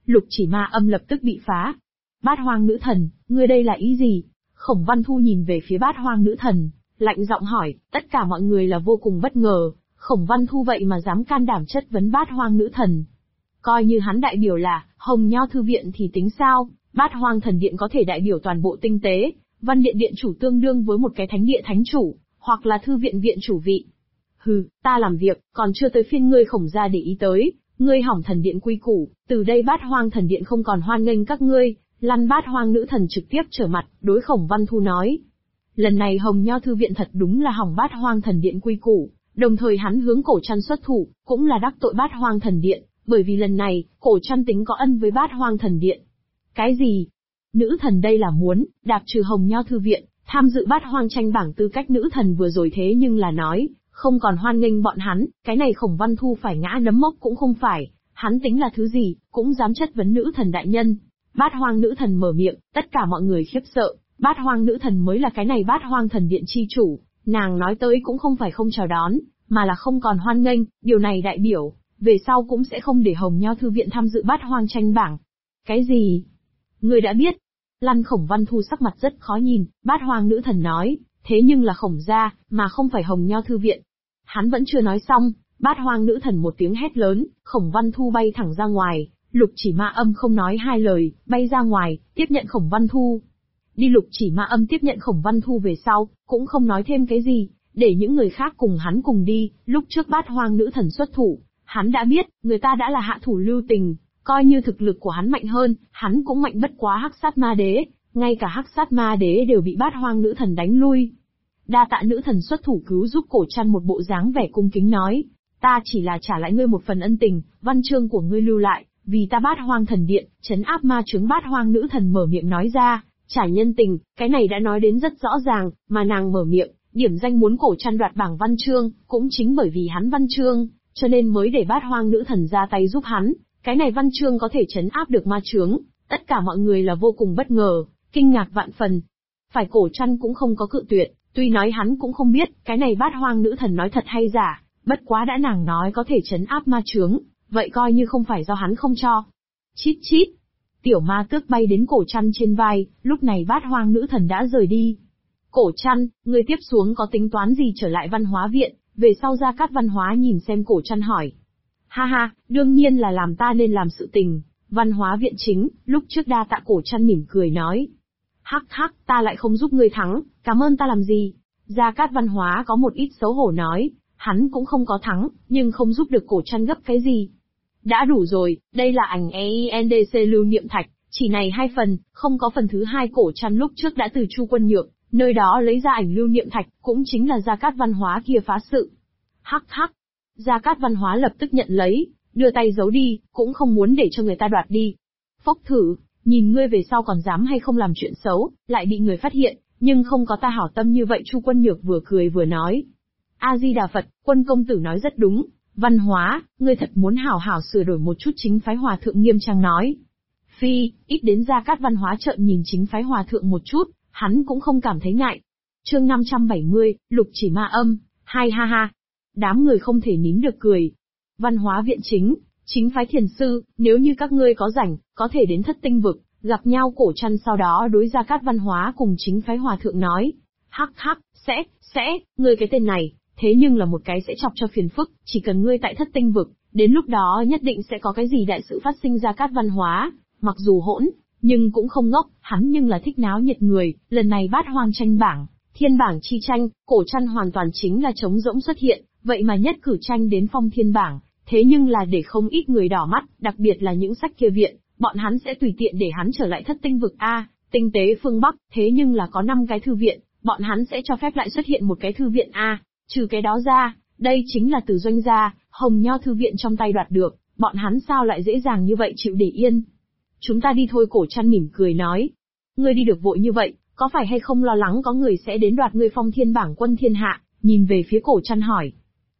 Lục Chỉ Ma Âm lập tức bị phá. Bát Hoang nữ thần, ngươi đây là ý gì? Khổng Văn Thu nhìn về phía Bát Hoang nữ thần, lạnh giọng hỏi, tất cả mọi người là vô cùng bất ngờ, Khổng Văn Thu vậy mà dám can đảm chất vấn Bát Hoang nữ thần. Coi như hắn đại biểu là Hồng Nho Thư viện thì tính sao, Bát Hoang thần điện có thể đại biểu toàn bộ tinh tế, Văn điện điện chủ tương đương với một cái thánh địa thánh chủ, hoặc là thư viện viện chủ vị. Hừ, ta làm việc, còn chưa tới phiên ngươi Khổng gia để ý tới, ngươi hỏng thần điện quy củ, từ đây Bát Hoang thần điện không còn hoan nghênh các ngươi. Lăn. Bát Hoang nữ thần trực tiếp trở mặt, đối Khổng Văn Thu nói. Lần này Hồng Nho Thư viện thật đúng là hỏng Bát Hoang thần điện quy củ, đồng thời hắn hướng Cổ Trăn xuất thủ, cũng là đắc tội Bát Hoang thần điện, bởi vì lần này, Cổ Trăn tính có ân với Bát Hoang thần điện. Cái gì? Nữ thần đây là muốn, đạp trừ Hồng Nho Thư viện, tham dự Bát Hoang tranh bảng tư cách nữ thần vừa rồi thế nhưng là nói, không còn hoan nghênh bọn hắn, cái này Khổng Văn Thu phải ngã nấm mốc cũng không phải, hắn tính là thứ gì, cũng dám chất vấn nữ thần đại nhân. Bát Hoang nữ thần mở miệng, tất cả mọi người khiếp sợ, Bát Hoang nữ thần mới là cái này Bát Hoang thần điện chi chủ, nàng nói tới cũng không phải không chào đón, mà là không còn hoan nghênh, điều này đại biểu, về sau cũng sẽ không để Hồng Nho Thư viện tham dự Bát Hoang tranh bảng. Cái gì? Người đã biết. Lăn. Khổng Văn Thu sắc mặt rất khó nhìn, Bát Hoang nữ thần nói, thế nhưng là Khổng gia, mà không phải Hồng Nho Thư viện. Hắn vẫn chưa nói xong, Bát Hoang nữ thần một tiếng hét lớn, Khổng Văn Thu bay thẳng ra ngoài. Lục Chỉ Ma Âm không nói hai lời, bay ra ngoài, tiếp nhận Khổng Văn Thu. Đi. Lục Chỉ Ma Âm tiếp nhận Khổng Văn Thu về sau, cũng không nói thêm cái gì, để những người khác cùng hắn cùng đi. Lúc trước Bát Hoang nữ thần xuất thủ, hắn đã biết, người ta đã là hạ thủ lưu tình, coi như thực lực của hắn mạnh hơn, hắn cũng mạnh bất quá Hắc Sát Ma Đế, ngay cả Hắc Sát Ma Đế đều bị Bát Hoang nữ thần đánh lui. Đa tạ nữ thần xuất thủ cứu giúp. Cổ Trăn một bộ dáng vẻ cung kính nói, ta chỉ là trả lại ngươi một phần ân tình, văn chương của ngươi lưu lại, vì ta Bát Hoang thần điện, trấn áp ma chướng. Bát Hoang nữ thần mở miệng nói ra, trả nhân tình, cái này đã nói đến rất rõ ràng, mà nàng mở miệng, điểm danh muốn Cổ Trăn đoạt bảng văn chương, cũng chính bởi vì hắn văn chương, cho nên mới để Bát Hoang nữ thần ra tay giúp hắn, cái này văn chương có thể trấn áp được ma chướng. Tất cả mọi người là vô cùng bất ngờ, kinh ngạc vạn phần. Phải. Cổ Trăn cũng không có cự tuyệt, tuy nói hắn cũng không biết, cái này Bát Hoang nữ thần nói thật hay giả, bất quá đã nàng nói có thể trấn áp ma chướng, vậy coi như không phải do hắn không cho. Chít chít. Tiểu ma tước bay đến Cổ Trăn trên vai, lúc này Bát Hoang nữ thần đã rời đi. Cổ Trăn, ngươi tiếp xuống có tính toán gì trở lại Văn Hóa viện? Về sau Gia Cát Văn Hóa nhìn xem Cổ Trăn hỏi. Ha ha, đương nhiên là làm ta nên làm sự tình. Văn Hóa viện chính, lúc trước đa tạ. Cổ Trăn mỉm cười nói. Hắc hắc, ta lại không giúp ngươi thắng, cảm ơn ta làm gì? Gia Cát Văn Hóa có một ít xấu hổ nói, hắn cũng không có thắng, nhưng không giúp được Cổ Trăn gấp cái gì. Đã đủ rồi, đây là ảnh EINDC lưu niệm thạch, chỉ này 2 phần, không có phần thứ 2. Cổ Trăn lúc trước đã từ Chu Quân Nhược, nơi đó lấy ra ảnh lưu niệm thạch, cũng chính là Gia Cát Văn Hóa kia phá sự. Hắc hắc. Gia Cát Văn Hóa lập tức nhận lấy, đưa tay giấu đi, cũng không muốn để cho người ta đoạt đi. Phốc thử, nhìn ngươi về sau còn dám hay không làm chuyện xấu, lại bị người phát hiện, nhưng không có ta hảo tâm như vậy. Chu Quân Nhược vừa cười vừa nói. A-di-đà Phật, Quân công tử nói rất đúng. Văn Hóa, ngươi thật muốn hảo hảo sửa đổi một chút. Chính phái hòa thượng nghiêm trang nói. Phi, ít đến Gia Cát Văn Hóa trợn nhìn chính phái hòa thượng một chút, hắn cũng không cảm thấy ngại. Chương 570, Lục Chỉ Ma Âm, hai ha ha. Đám người không thể nín được cười. Văn Hóa viện chính phái thiền sư, nếu như các ngươi có rảnh, có thể đến Thất Tinh vực, gặp nhau. Cổ Trăn sau đó đối Gia Cát Văn Hóa cùng chính phái hòa thượng nói. Hắc hắc, sẽ, ngươi cái tên này, thế nhưng là một cái sẽ chọc cho phiền phức, chỉ cần ngươi tại Thất Tinh vực, đến lúc đó nhất định sẽ có cái gì đại sự phát sinh. Gia Cát Văn Hóa, mặc dù hỗn, nhưng cũng không ngốc, hắn nhưng là thích náo nhiệt người, lần này Bát Hoang tranh bảng, thiên bảng chi tranh, Cổ Trăn hoàn toàn chính là trống rỗng xuất hiện, vậy mà nhất cử tranh đến phong thiên bảng, thế nhưng là để không ít người đỏ mắt, đặc biệt là những sách kia viện, bọn hắn sẽ tùy tiện để hắn trở lại Thất Tinh vực a, tinh tế phương Bắc, thế nhưng là có 5 cái thư viện, bọn hắn sẽ cho phép lại xuất hiện một cái thư viện a, trừ cái đó ra, đây chính là từ doanh gia, Hồng Nho thư viện trong tay đoạt được, bọn hắn sao lại dễ dàng như vậy chịu để yên. Chúng ta đi thôi. Cổ Trăn mỉm cười nói. Ngươi đi được vội như vậy, có phải hay không lo lắng có người sẽ đến đoạt ngươi phong thiên bảng quân thiên hạ? Nhìn về phía Cổ Trăn hỏi.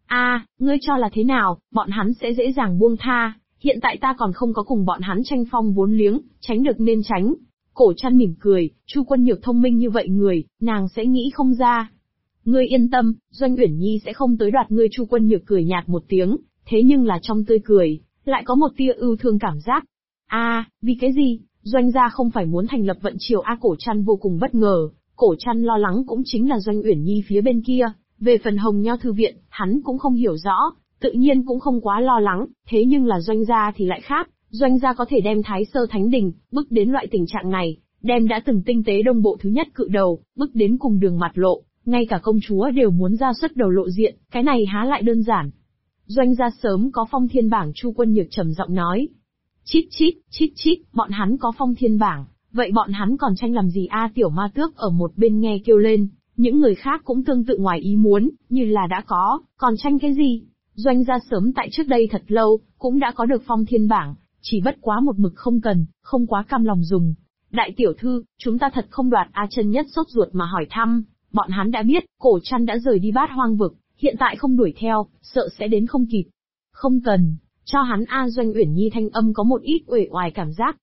Ngươi cho là thế nào, bọn hắn sẽ dễ dàng buông tha, hiện tại ta còn không có cùng bọn hắn tranh phong vốn liếng, tránh được nên tránh. Cổ Trăn mỉm cười, Chu Quân Nhược thông minh như vậy người, nàng sẽ nghĩ không ra. Ngươi yên tâm, Doanh Uyển Nhi sẽ không tới đoạt ngươi. Chu Quân Nhược cười nhạt một tiếng, thế nhưng là trong tươi cười, lại có một tia ưu thương cảm giác. Vì cái gì? Doanh gia không phải muốn thành lập vận triều Cổ Trăn vô cùng bất ngờ, Cổ Trăn lo lắng cũng chính là Doanh Uyển Nhi phía bên kia, về phần Hồng Nho thư viện, hắn cũng không hiểu rõ, tự nhiên cũng không quá lo lắng, thế nhưng là Doanh gia thì lại khác, Doanh gia có thể đem Thái Sơ Thánh Đình, bức đến loại tình trạng này, đem đã từng tinh tế đông bộ thứ nhất cự đầu, bức đến cùng đường mặt lộ, ngay cả công chúa đều muốn ra xuất đầu lộ diện, cái này há lại đơn giản. Doanh gia sớm có phong thiên bảng, Chu Quân Nhược trầm giọng nói. Chít chít, bọn hắn có phong thiên bảng, vậy bọn hắn còn tranh làm gì Tiểu Ma Tước ở một bên nghe kêu lên, những người khác cũng tương tự ngoài ý muốn, như là đã có, còn tranh cái gì? Doanh gia sớm tại trước đây thật lâu, cũng đã có được phong thiên bảng, chỉ bất quá một mực không cần, không quá cam lòng dùng. Đại tiểu thư, chúng ta thật không đoạt Chân Nhất sốt ruột mà hỏi thăm, bọn hắn đã biết, Cổ Trăn đã rời đi Bát Hoang vực, hiện tại không đuổi theo, sợ sẽ đến không kịp. Không cần, cho hắn Doanh Uyển Nhi thanh âm có một ít uể oải cảm giác.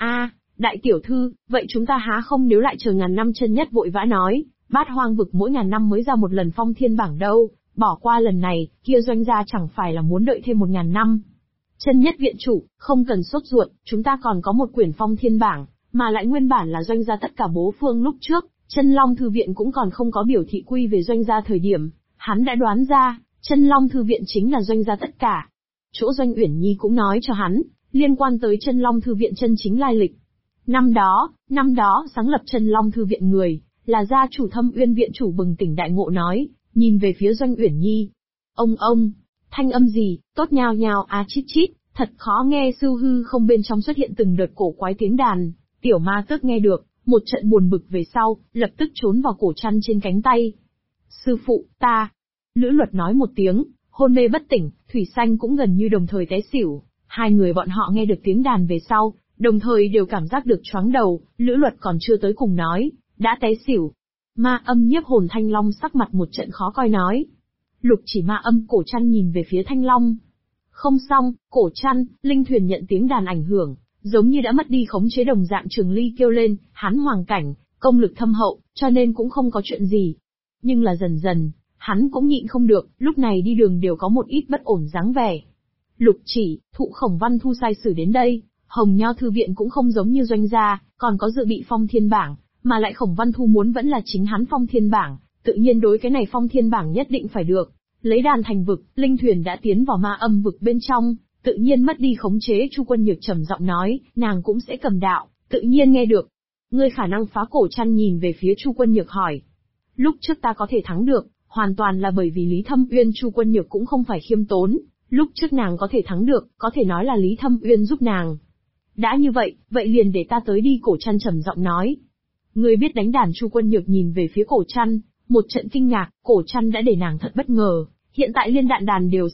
Đại tiểu thư, vậy chúng ta há không nếu lại chờ ngàn năm? Chân Nhất vội vã nói, Bát Hoang vực mỗi ngàn năm mới ra một lần phong thiên bảng đâu, bỏ qua lần này, kia Doanh gia chẳng phải là muốn đợi thêm 1000 năm. Chân Nhất viện chủ, không cần sốt ruột, chúng ta còn có một quyển phong thiên bảng, mà lại nguyên bản là Doanh gia tất cả bố phương lúc trước, Chân Long thư viện cũng còn không có biểu thị quy về Doanh gia thời điểm, hắn đã đoán ra, Chân Long thư viện chính là Doanh gia tất cả. Chỗ Doanh Uyển Nhi cũng nói cho hắn, liên quan tới Chân Long thư viện chân chính lai lịch. Năm đó, sáng lập Chân Long thư viện người, là gia chủ Thâm Uyên viện chủ bừng tỉnh đại ngộ nói, nhìn về phía Doanh Uyển Nhi. Ông, thanh âm gì, tốt nhao nhao chít, thật khó nghe. Sư hư không bên trong xuất hiện từng đợt cổ quái tiếng đàn, Tiểu Ma Tước nghe được, một trận buồn bực về sau, lập tức trốn vào cổ chăn trên cánh tay. Sư phụ, ta. Lữ Luật nói một tiếng, hôn mê bất tỉnh, Thủy Xanh cũng gần như đồng thời té xỉu. Hai người bọn họ nghe được tiếng đàn về sau, đồng thời đều cảm giác được choáng đầu, Lữ Luật còn chưa tới cùng nói, đã té xỉu. Ma Âm nhiếp hồn Thanh Long sắc mặt một trận khó coi nói. Lục Chỉ Ma Âm cổ chăn nhìn về phía Thanh Long. Không xong, cổ chăn, linh thuyền nhận tiếng đàn ảnh hưởng, giống như đã mất đi khống chế đồng dạng. Trường Ly kêu lên, hắn hoàng cảnh, công lực thâm hậu, cho nên cũng không có chuyện gì. Nhưng là dần dần, hắn cũng nhịn không được, lúc này đi đường đều có một ít bất ổn dáng vẻ. Lục Chỉ, Thụ Khổng Văn Thu sai sử đến đây, Hồng Nho thư viện cũng không giống như Doanh gia, còn có dự bị phong thiên bảng, mà lại Khổng Văn Thu muốn vẫn là chính hắn phong thiên bảng, tự nhiên đối cái này phong thiên bảng nhất định phải được. Lấy đàn thành vực, linh thuyền đã tiến vào Ma Âm vực bên trong, tự nhiên mất đi khống chế. Chu Quân Nhược trầm giọng nói, nàng cũng sẽ cầm đạo, tự nhiên nghe được. Ngươi khả năng phá cổ chăn nhìn về phía Chu Quân Nhược hỏi. Lúc trước ta có thể thắng được, hoàn toàn là bởi vì Lý Thâm Uyên. Chu Quân Nhược cũng không phải khiêm tốn, lúc trước nàng có thể thắng được, có thể nói là Lý Thâm Uyên giúp nàng. Đã như vậy, vậy liền để ta tới đi. Cổ chăn trầm giọng nói. Ngươi biết đánh đàn? Chu Quân Nhược nhìn về phía cổ chăn, một trận kinh ngạc, cổ chăn đã để nàng thật bất ngờ, hiện tại liên đàn đều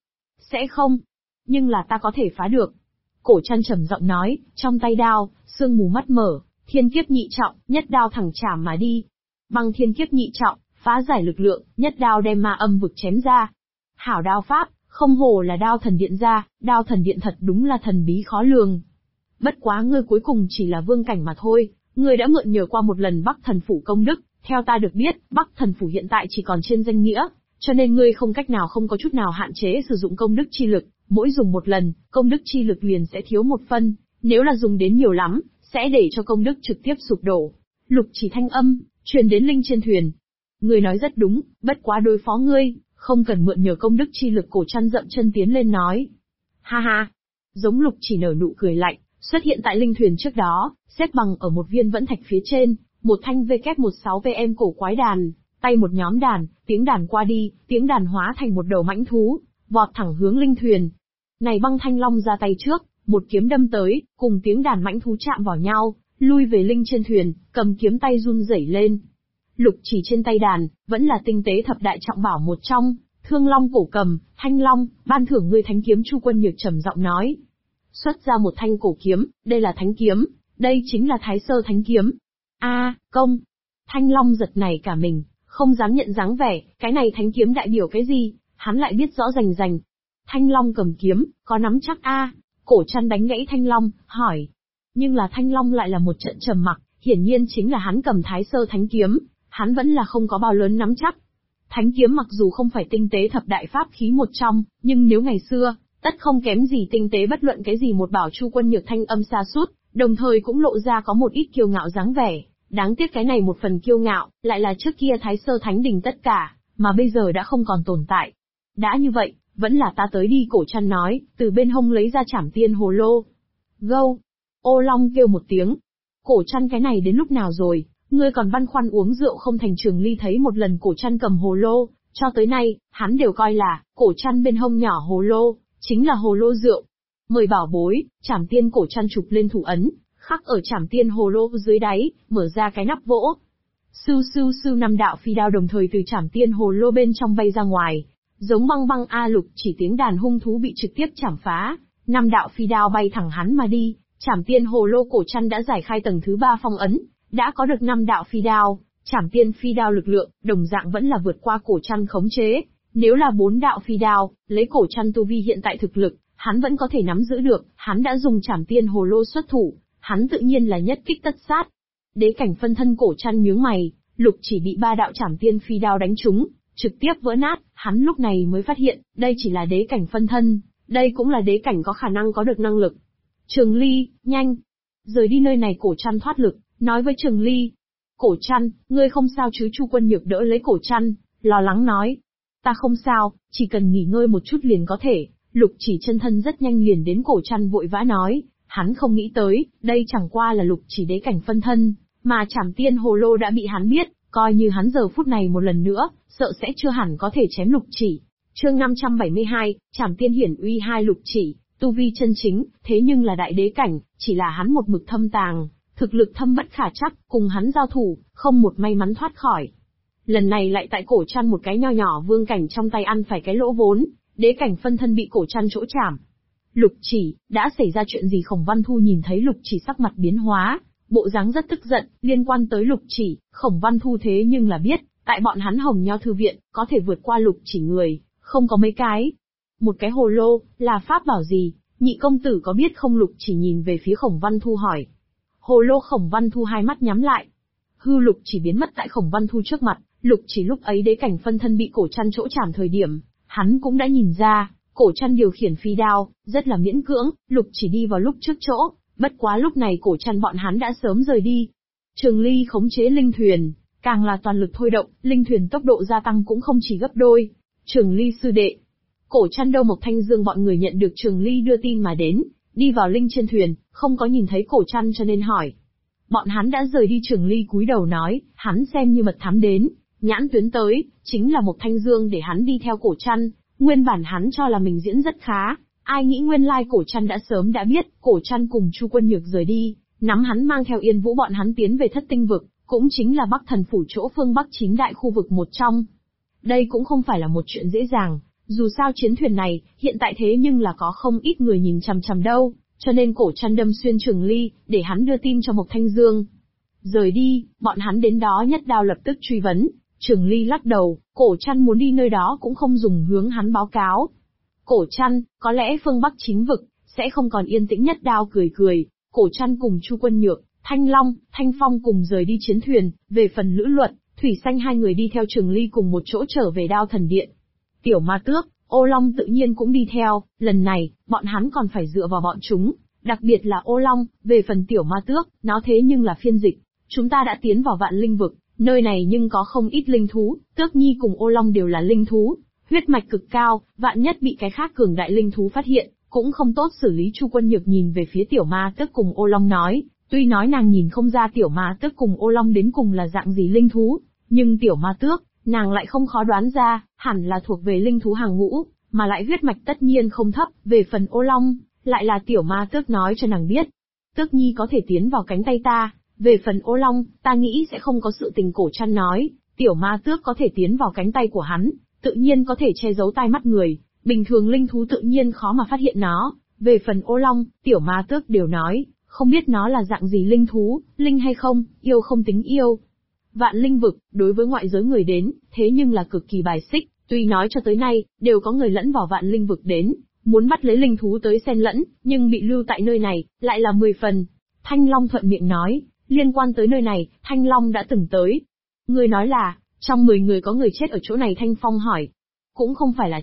sẽ không, nhưng là ta có thể phá được. Cổ chăn trầm giọng nói, trong tay đao, sương mù mắt mở, thiên kiếp nhị trọng, nhất đao thẳng chảm mà đi. Băng thiên kiếp nhị trọng, phá giải lực lượng, nhất đao đem Ma Âm vực chém ra. Hảo đao pháp, không hổ là đao thần điện ra, đao thần điện thật đúng là thần bí khó lường. Bất quá ngươi cuối cùng chỉ là vương cảnh mà thôi, ngươi đã mượn nhờ qua một lần Bắc Thần phủ công đức, theo ta được biết, Bắc Thần phủ hiện tại chỉ còn trên danh nghĩa, cho nên ngươi không cách nào không có chút nào hạn chế sử dụng công đức chi lực, mỗi dùng một lần, công đức chi lực liền sẽ thiếu một phân, nếu là dùng đến nhiều lắm, sẽ để cho công đức trực tiếp sụp đổ. Lục Chỉ thanh âm truyền đến linh trên thuyền. Ngươi nói rất đúng, bất quá đối phó ngươi, không cần mượn nhờ công đức chi lực. Cổ chăn dậm chân tiến lên nói. Ha ha. Giống Lục Chỉ nở nụ cười lạnh, xuất hiện tại linh thuyền trước đó, xếp bằng ở một viên vẫn thạch phía trên, một thanh WK16VM cổ quái đàn, tay một nhóm đàn, tiếng đàn qua đi, tiếng đàn hóa thành một đầu mãnh thú, vọt thẳng hướng linh thuyền. Này Băng Thanh Long ra tay trước, một kiếm đâm tới, cùng tiếng đàn mãnh thú chạm vào nhau, lui về linh trên thuyền, cầm kiếm tay run rẩy lên. Lục Chỉ trên tay đàn, vẫn là tinh tế thập đại trọng bảo một trong, Thương Long cổ cầm, Thanh Long, ban thưởng ngươi thánh kiếm. Chu Quân Nhược trầm giọng nói. Xuất ra một thanh cổ kiếm, đây là thánh kiếm, đây chính là Thái Sơ Thánh kiếm. Công! Thanh Long giật nảy cả mình, không dám nhận dáng vẻ, cái này thánh kiếm đại biểu cái gì, hắn lại biết rõ rành rành. Thanh Long cầm kiếm, có nắm chắc Cổ chăn đánh gãy Thanh Long, hỏi. Nhưng là Thanh Long lại là một trận trầm mặc, hiển nhiên chính là hắn cầm Thái Sơ Thánh kiếm, hắn vẫn là không có bao lớn nắm chắc. Thánh kiếm mặc dù không phải tinh tế thập đại pháp khí một trong, nhưng nếu ngày xưa, tất không kém gì tinh tế bất luận cái gì một bảo Chu Quân Nhược thanh âm xa sút, đồng thời cũng lộ ra có một ít kiêu ngạo dáng vẻ. Đáng tiếc cái này một phần kiêu ngạo, lại là trước kia Thái Sơ Thánh Đình tất cả, mà bây giờ đã không còn tồn tại. Đã như vậy, vẫn là ta tới đi, Cổ Trăn nói, từ bên hông lấy ra Trảm Tiên Hồ Lô. Gâu! Ô Long kêu một tiếng. Cổ Trăn, cái này đến lúc nào rồi, ngươi còn băn khoăn uống rượu không thành? Trường Ly thấy một lần Cổ Trăn cầm hồ lô, cho tới nay, hắn đều coi là, Cổ Trăn bên hông nhỏ hồ lô, chính là hồ lô rượu. Mời bảo bối, Trảm Tiên. Cổ Trăn chụp lên thủ ấn, khắc ở Trảm Tiên hồ lô dưới đáy, mở ra cái nắp vỗ. Sưu sưu sưu, 5 đạo phi đao đồng thời từ Trảm Tiên hồ lô bên trong bay ra ngoài, giống băng băng a lục chỉ tiếng đàn hung thú bị trực tiếp chảm phá, 5 đạo phi đao bay thẳng hắn mà đi. Trảm Tiên hồ lô Cổ Trăn đã giải khai tầng thứ 3 phong ấn, đã có được 5 đạo phi đao, Trảm Tiên phi đao lực lượng, đồng dạng vẫn là vượt qua Cổ Trăn khống chế. Nếu là 4 đạo phi đao, lấy Cổ Trăn tu vi hiện tại thực lực, hắn vẫn có thể nắm giữ được, hắn đã dùng Trảm Tiên hồ lô xuất thủ, hắn tự nhiên là nhất kích tất sát. Đế cảnh phân thân. Cổ Trăn nhướng mày, lục chỉ bị 3 đạo Trảm Tiên phi đao đánh trúng, trực tiếp vỡ nát, hắn lúc này mới phát hiện, đây chỉ là đế cảnh phân thân, đây cũng là đế cảnh có khả năng có được năng lực. Trường Ly, nhanh! Rời đi nơi này. Cổ Trăn thoát lực, nói với Trường Ly. Cổ Trăn, ngươi không sao chứ? Chu Quân Nhược đỡ lấy Cổ Trăn, lo lắng nói. Ta không sao, chỉ cần nghỉ ngơi một chút liền có thể. Lục chỉ chân thân rất nhanh liền đến. Cổ Trăn vội vã nói, hắn không nghĩ tới, đây chẳng qua là lục chỉ đế cảnh phân thân, mà Trảm Tiên hồ lô đã bị hắn biết, coi như hắn giờ phút này một lần nữa, sợ sẽ chưa hẳn có thể chém lục chỉ. Chương 572, Trảm Tiên hiển uy 2. Lục chỉ, tu vi chân chính, thế nhưng là đại đế cảnh, chỉ là hắn một mực thâm tàng, thực lực thâm bất khả trắc, cùng hắn giao thủ, không một may mắn thoát khỏi. Lần này lại tại Cổ Trăn một cái nho nhỏ vương cảnh trong tay ăn phải cái lỗ vốn, đế cảnh phân thân bị Cổ Trăn chỗ chảm. Lục chỉ, đã xảy ra chuyện gì? Khổng Văn Thu nhìn thấy lục chỉ sắc mặt biến hóa, bộ dáng rất tức giận. Liên quan tới lục chỉ, Khổng Văn Thu thế nhưng là biết, tại bọn hắn Hồng Nho Thư Viện, có thể vượt qua lục chỉ người, không có mấy cái. Một cái hồ lô, là pháp bảo gì? Nhị công tử có biết không? Lục chỉ nhìn về phía Khổng Văn Thu hỏi. Hồ lô. Khổng Văn Thu hai mắt nhắm lại. Hư lục chỉ biến mất tại Khổng Văn Thu trước mặt. Lục chỉ lúc ấy đế cảnh phân thân bị Cổ Trăn chỗ chảm thời điểm, hắn cũng đã nhìn ra, Cổ Trăn điều khiển phi đao, rất là miễn cưỡng, lục chỉ đi vào lúc trước chỗ, bất quá lúc này Cổ Trăn bọn hắn đã sớm rời đi. Trường Ly khống chế linh thuyền, càng là toàn lực thôi động, linh thuyền tốc độ gia tăng cũng không chỉ gấp đôi. Trường Ly sư đệ, Cổ Trăn đâu Mộc Thanh Dương bọn người nhận được Trường Ly đưa tin mà đến, đi vào linh trên thuyền, không có nhìn thấy Cổ Trăn cho nên hỏi. Bọn hắn đã rời đi. Trường Ly cúi đầu nói, hắn xem như mật thám đến, nhãn tuyến tới, chính là Mộc Thanh Dương để hắn đi theo Cổ Trăn, nguyên bản hắn cho là mình diễn rất khá, ai nghĩ nguyên lai Cổ Trăn đã sớm đã biết, Cổ Trăn cùng Chu Quân Nhược rời đi, nắm hắn mang theo Yên Vũ bọn hắn tiến về Thất Tinh vực, cũng chính là Bắc Thần phủ chỗ phương Bắc 9 đại khu vực một trong. Đây cũng không phải là một chuyện dễ dàng, dù sao chiến thuyền này, hiện tại thế nhưng là có không ít người nhìn chằm chằm đâu, cho nên Cổ Trăn đâm xuyên Trường Ly, để hắn đưa tin cho Mộc Thanh Dương. Rời đi, bọn hắn đến đó nhất đao lập tức truy vấn. Trường Ly lắc đầu, Cổ Trăn muốn đi nơi đó cũng không dùng hướng hắn báo cáo. Cổ Trăn, có lẽ phương Bắc chính vực, sẽ không còn yên tĩnh. Nhất đao cười cười, Cổ Trăn cùng Chu Quân Nhược, Thanh Long, Thanh Phong cùng rời đi chiến thuyền, về phần Lữ Luật, Thủy Xanh hai người đi theo Trường Ly cùng một chỗ trở về Đao Thần Điện. Tiểu Ma Tước, Ô Long tự nhiên cũng đi theo, lần này, bọn hắn còn phải dựa vào bọn chúng, đặc biệt là Ô Long, về phần Tiểu Ma Tước, nó thế nhưng là phiên dịch. Chúng ta đã tiến vào Vạn Linh vực, nơi này nhưng có không ít linh thú, Tước Nhi cùng Ô Long đều là linh thú, huyết mạch cực cao, vạn nhất bị cái khác cường đại linh thú phát hiện, cũng không tốt xử lý. Chu Quân Nhược nhìn về phía Tiểu Ma Tước cùng Ô Long nói, tuy nói nàng nhìn không ra Tiểu Ma Tước cùng Ô Long đến cùng là dạng gì linh thú, nhưng Tiểu Ma Tước, nàng lại không khó đoán ra, hẳn là thuộc về linh thú hàng ngũ, mà lại huyết mạch tất nhiên không thấp. Về phần Ô Long, lại là Tiểu Ma Tước nói cho nàng biết, Tước Nhi có thể tiến vào cánh tay ta. Về phần Ô Long, ta nghĩ sẽ không có sự tình. Cổ Trăn nói, Tiểu Ma Tước có thể tiến vào cánh tay của hắn, tự nhiên có thể che giấu tai mắt người, bình thường linh thú tự nhiên khó mà phát hiện nó. Về phần Ô Long, Tiểu Ma Tước đều nói, không biết nó là dạng gì linh thú, linh hay không, yêu không tính yêu. Vạn Linh vực, đối với ngoại giới người đến, thế nhưng là cực kỳ bài xích, tuy nói cho tới nay, đều có người lẫn vào Vạn Linh vực đến, muốn bắt lấy linh thú tới xen lẫn, nhưng bị lưu tại nơi này, lại là 10 phần. Thanh Long thuận miệng nói, liên quan tới nơi này, Thanh Long đã từng tới. Người nói là, trong 10 người có người chết ở chỗ này. Thanh Phong hỏi. Cũng không phải là chết,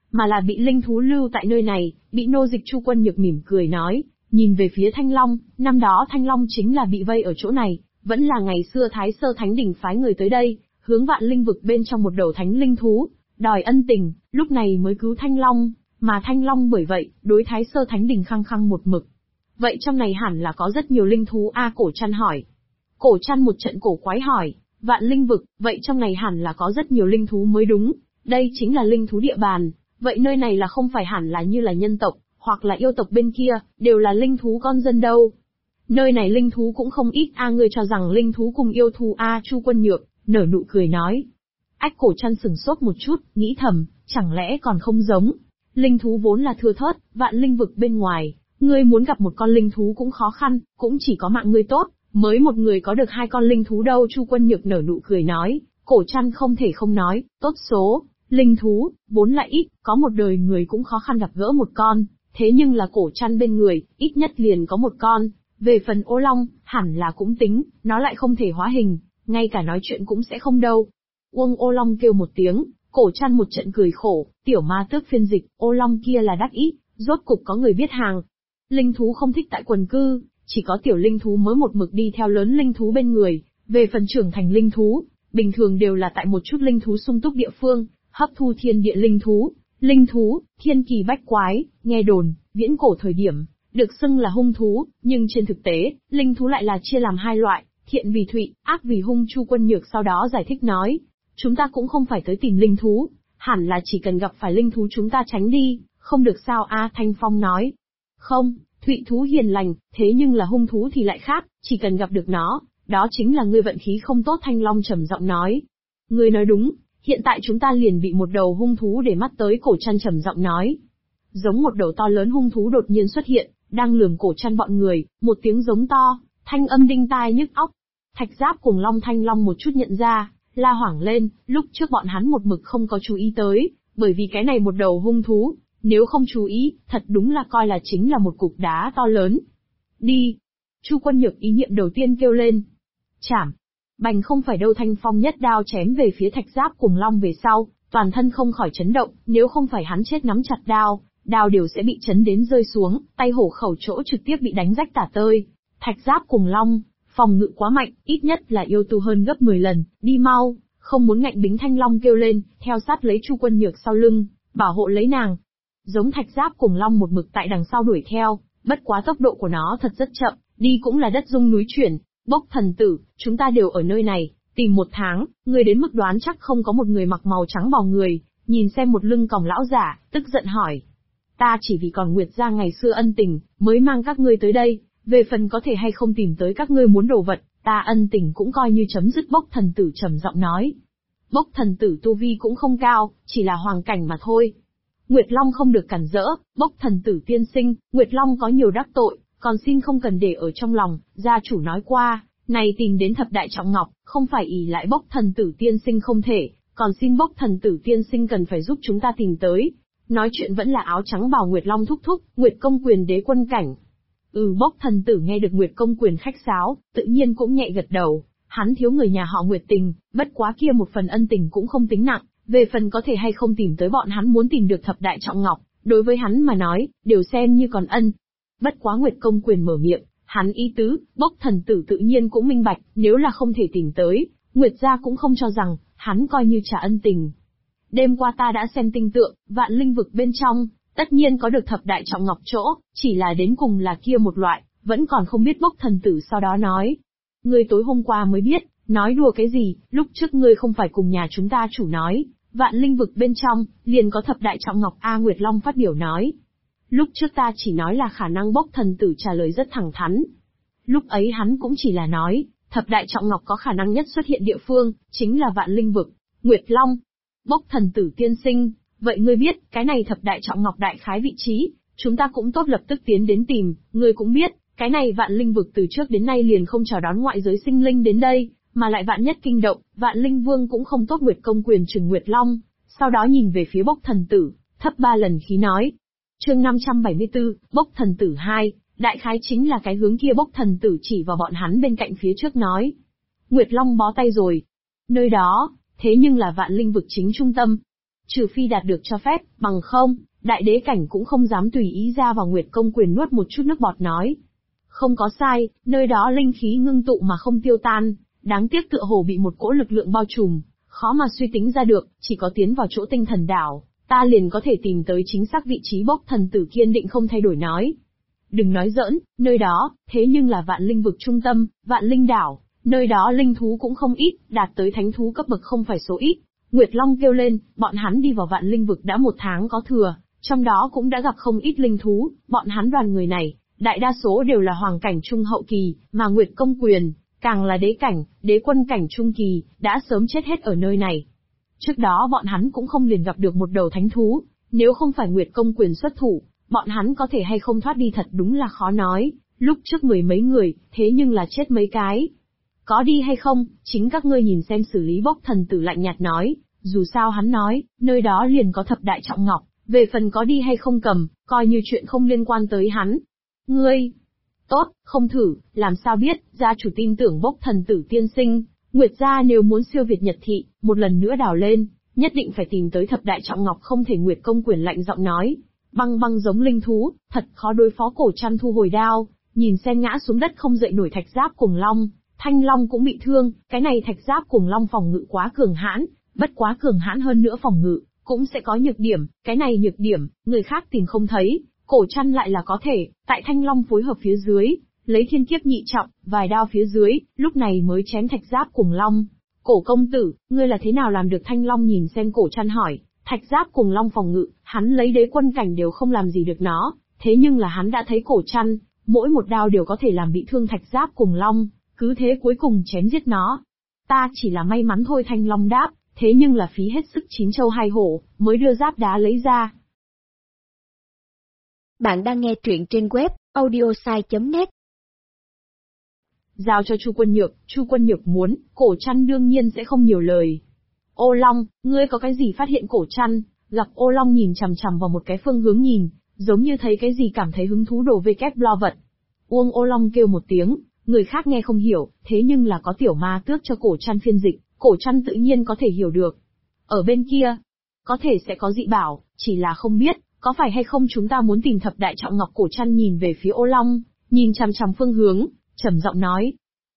mà là bị linh thú lưu tại nơi này, bị nô dịch. Chu Quân Nhược mỉm cười nói, nhìn về phía Thanh Long, năm đó Thanh Long chính là bị vây ở chỗ này, vẫn là ngày xưa Thái Sơ Thánh Đỉnh phái người tới đây, hướng Vạn Linh vực bên trong một đầu thánh linh thú, đòi ân tình, lúc này mới cứu Thanh Long, mà Thanh Long bởi vậy, đối Thái Sơ Thánh Đỉnh khăng khăng một mực. Vậy trong này hẳn là có rất nhiều linh thú a, Cổ Trăn hỏi. Cổ Trăn một trận cổ quái hỏi, Vạn Linh vực, vậy trong này hẳn là có rất nhiều linh thú mới đúng, đây chính là linh thú địa bàn, vậy nơi này là không phải hẳn là như là nhân tộc, hoặc là yêu tộc bên kia, đều là linh thú con dân đâu. Nơi này linh thú cũng không ít a, ngươi cho rằng linh thú cùng yêu thú a, Chu Quân Nhược, nở nụ cười nói. Ách, Cổ Trăn sừng sốt một chút, nghĩ thầm, chẳng lẽ còn không giống. Linh thú vốn là thưa thớt, Vạn Linh vực bên ngoài, ngươi muốn gặp một con linh thú cũng khó khăn, cũng chỉ có mạng ngươi tốt, mới một người có được 2 con linh thú đâu. Chu Quân Nhược nở nụ cười nói, Cổ Trăn không thể không nói, tốt số, linh thú, vốn là ít, có một đời người cũng khó khăn gặp gỡ một con, thế nhưng là Cổ Trăn bên người, ít nhất liền có một con. Về phần ô long, hẳn là cũng tính, nó lại không thể hóa hình, ngay cả nói chuyện cũng sẽ không đâu. Uông ô long kêu một tiếng, Cổ Trăn một trận cười khổ, tiểu ma tước phiên dịch, ô long kia là đắc ý, rốt cục có người biết hàng. Linh thú không thích tại quần cư, chỉ có tiểu linh thú mới một mực đi theo lớn linh thú bên người, về phần trưởng thành linh thú, bình thường đều là tại một chút linh thú sung túc địa phương, hấp thu thiên địa linh thú, thiên kỳ bách quái, nghe đồn, viễn cổ thời điểm, được xưng là hung thú, nhưng trên thực tế, linh thú lại là chia làm 2 loại, thiện vì thụy, ác vì hung. Chu Quân Nhược sau đó giải thích nói, chúng ta cũng không phải tới tìm linh thú, hẳn là chỉ cần gặp phải linh thú chúng ta tránh đi, không được sao a. Thanh Phong nói, không, thụy thú hiền lành, thế nhưng là hung thú thì lại khác, chỉ cần gặp được nó, đó chính là ngươi vận khí không tốt. Thanh Long trầm giọng nói, ngươi nói đúng, hiện tại chúng ta liền bị một đầu hung thú để mắt tới. Cổ Trăn trầm giọng nói, giống một đầu to lớn hung thú đột nhiên xuất hiện, đang lườm Cổ Trăn bọn người, một tiếng giống to, thanh âm đinh tai nhức óc. Thạch Giáp cùng Long Thanh Long một chút nhận ra, la hoảng lên, lúc trước bọn hắn một mực không có chú ý tới, bởi vì cái này một đầu hung thú, nếu không chú ý, thật đúng là coi là chính là một cục đá to lớn. Đi! Chu Quân Nhược ý niệm đầu tiên kêu lên. Chảm! Bành không phải đâu. Thanh Phong nhất đao chém về phía Thạch Giáp cùng Long về sau, toàn thân không khỏi chấn động, nếu không phải hắn chết nắm chặt đao, đao đều sẽ bị chấn đến rơi xuống, tay hổ khẩu chỗ trực tiếp bị đánh rách tả tơi. Thạch Giáp cùng Long, phòng ngự quá mạnh, ít nhất là yêu tu hơn gấp 10 lần, đi mau, không muốn ngạnh bính. Thanh Long kêu lên, theo sát lấy Chu Quân Nhược sau lưng, bảo hộ lấy nàng. Giống Thạch Giáp cùng Long một mực tại đằng sau đuổi theo, bất quá tốc độ của nó thật rất chậm, đi cũng là đất rung núi chuyển. Bốc thần tử, chúng ta đều ở nơi này, tìm 1 tháng, người đến mức đoán chắc không có một người mặc màu trắng bò người, nhìn xem một lưng còng lão giả, tức giận hỏi. Ta chỉ vì còn Nguyệt gia ngày xưa ân tình, mới mang các ngươi tới đây, về phần có thể hay không tìm tới các ngươi muốn đồ vật, ta ân tình cũng coi như chấm dứt. Bốc thần tử trầm giọng nói. Bốc thần tử tu vi cũng không cao, chỉ là hoàng cảnh mà thôi. Nguyệt Long không được cản rỡ, Bốc thần tử tiên sinh, Nguyệt Long có nhiều đắc tội, còn xin không cần để ở trong lòng, gia chủ nói qua, này tìm đến thập đại trọng ngọc, không phải ỷ lại Bốc thần tử tiên sinh không thể, còn xin Bốc thần tử tiên sinh cần phải giúp chúng ta tìm tới. Nói chuyện vẫn là áo trắng bào Nguyệt Long thúc thúc, Nguyệt công quyền đế quân cảnh. Bốc thần tử nghe được Nguyệt công quyền khách sáo, tự nhiên cũng nhẹ gật đầu, hắn thiếu người nhà họ Nguyệt tình, bất quá kia một phần ân tình cũng không tính nặng, về phần có thể hay không tìm tới bọn hắn muốn tìm được thập đại trọng ngọc, đối với hắn mà nói, đều xem như còn ân. Bất quá Nguyệt công quyền mở miệng, hắn ý tứ, Bốc thần tử tự nhiên cũng minh bạch, nếu là không thể tìm tới, Nguyệt gia cũng không cho rằng, hắn coi như trả ân tình. Đêm qua ta đã xem tinh tượng, Vạn Linh vực bên trong, tất nhiên có được thập đại trọng ngọc chỗ, chỉ là đến cùng là kia một loại, vẫn còn không biết. Bốc thần tử sau đó nói. Ngươi tối hôm qua mới biết, nói đùa cái gì, lúc trước ngươi không phải cùng nhà chúng ta chủ nói, Vạn Linh vực bên trong, liền có thập đại trọng ngọc A. Nguyệt Long phát biểu nói. Lúc trước ta chỉ nói là khả năng. Bốc thần tử trả lời rất thẳng thắn. Lúc ấy hắn cũng chỉ là nói, thập đại trọng ngọc có khả năng nhất xuất hiện địa phương, chính là Vạn Linh vực. Nguyệt Long. Bốc thần tử tiên sinh, vậy ngươi biết, cái này thập đại trọng ngọc đại khái vị trí, chúng ta cũng tốt lập tức tiến đến tìm, ngươi cũng biết, cái này Vạn Linh vực từ trước đến nay liền không chào đón ngoại giới sinh linh đến đây, mà lại vạn nhất kinh động, Vạn Linh Vương cũng không tốt. Nguyệt công quyền trừng Nguyệt Long, sau đó nhìn về phía Bốc thần tử, thấp 3 lần khí nói. Chương 574, Bốc thần tử 2, đại khái chính là cái hướng kia. Bốc thần tử chỉ vào bọn hắn bên cạnh phía trước nói. Nguyệt Long bó tay rồi. Nơi đó, thế nhưng là Vạn Linh vực chính trung tâm. trừ phi đạt được cho phép, bằng không, đại đế cảnh cũng không dám tùy ý ra vào Nguyệt Công Quyền. Nuốt một chút nước bọt nói. Không có sai, nơi đó linh khí ngưng tụ mà không tiêu tan, đáng tiếc tựa hồ bị một cỗ lực lượng bao trùm, khó mà suy tính ra được, chỉ có tiến vào chỗ tinh thần đảo, ta liền có thể tìm tới chính xác vị trí. Bốc thần tử kiên định không thay đổi nói. Đừng nói giỡn, nơi đó, thế nhưng là vạn linh vực trung tâm, vạn linh đảo, nơi đó linh thú cũng không ít, đạt tới thánh thú cấp bậc không phải số ít. Nguyệt Long kêu lên, bọn hắn đi vào vạn linh vực đã 1 tháng có thừa, trong đó cũng đã gặp không ít linh thú, bọn hắn đoàn người này, đại đa số đều là hoàng cảnh trung hậu kỳ, mà Nguyệt Công Quyền, càng là đế cảnh, đế quân cảnh trung kỳ, đã sớm chết hết ở nơi này. Trước đó bọn hắn cũng không liền gặp được một đầu thánh thú, nếu không phải Nguyệt Công Quyền xuất thủ, bọn hắn có thể hay không thoát đi thật đúng là khó nói, lúc trước 10 mấy người, thế nhưng là chết mấy cái. Có đi hay không, chính các ngươi nhìn xem xử lý. Bốc thần tử lạnh nhạt nói, dù sao hắn nói, nơi đó liền có thập đại trọng ngọc, về phần có đi hay không cầm, coi như chuyện không liên quan tới hắn. Ngươi, tốt, không thử, làm sao biết, gia chủ tin tưởng Bốc thần tử tiên sinh, Nguyệt gia nếu muốn siêu việt Nhật thị, một lần nữa đào lên, nhất định phải tìm tới thập đại trọng ngọc. Không thể. Nguyệt Công Quyền lạnh giọng nói, băng băng giống linh thú, thật khó đối phó. Cổ Trăn thu hồi đao, nhìn xem ngã xuống đất không dậy nổi Thạch Giáp Cuồng Long, Thanh Long cũng bị thương, cái này Thạch Giáp Cuồng Long phòng ngự quá cường hãn, bất quá cường hãn hơn nữa phòng ngự, cũng sẽ có nhược điểm, cái này nhược điểm, người khác tìm không thấy, Cổ Trăn lại là có thể, tại Thanh Long phối hợp phía dưới, lấy thiên kiếp nhị trọng, vài đao phía dưới, lúc này mới chém Thạch Giáp Cuồng Long. Cổ công tử, ngươi là thế nào làm được? Thanh Long nhìn xem Cổ Trăn hỏi. Thạch Giáp Cuồng Long phòng ngự, hắn lấy đế quân cảnh đều không làm gì được nó, thế nhưng là hắn đã thấy Cổ Trăn, mỗi một đao đều có thể làm bị thương Thạch Giáp Cuồng Long, cứ thế cuối cùng chém giết nó. Ta chỉ là may mắn thôi. Thanh Long đáp, thế nhưng là phí hết sức 9 châu 2 hổ, mới đưa giáp đá lấy ra. Bạn đang nghe truyện trên web, audiosai.net. Giao cho Chu Quân Nhược, Chu Quân Nhược muốn, Cổ Trăn đương nhiên sẽ không nhiều lời. Ô Long, ngươi có cái gì phát hiện? Cổ Trăn gặp Ô Long nhìn chằm chằm vào một cái phương hướng nhìn, giống như thấy cái gì cảm thấy hứng thú đồ về kép lo vật. Uông. Ô Long kêu một tiếng, người khác nghe không hiểu, thế nhưng là có tiểu ma tước cho Cổ Trăn phiên dịch, Cổ Trăn tự nhiên có thể hiểu được. Ở bên kia, có thể sẽ có dị bảo, chỉ là không biết, có phải hay không chúng ta muốn tìm thập đại trọng ngọc. Cổ Trăn nhìn về phía Ô Long, nhìn chằm chằm phương hướng, trầm giọng nói.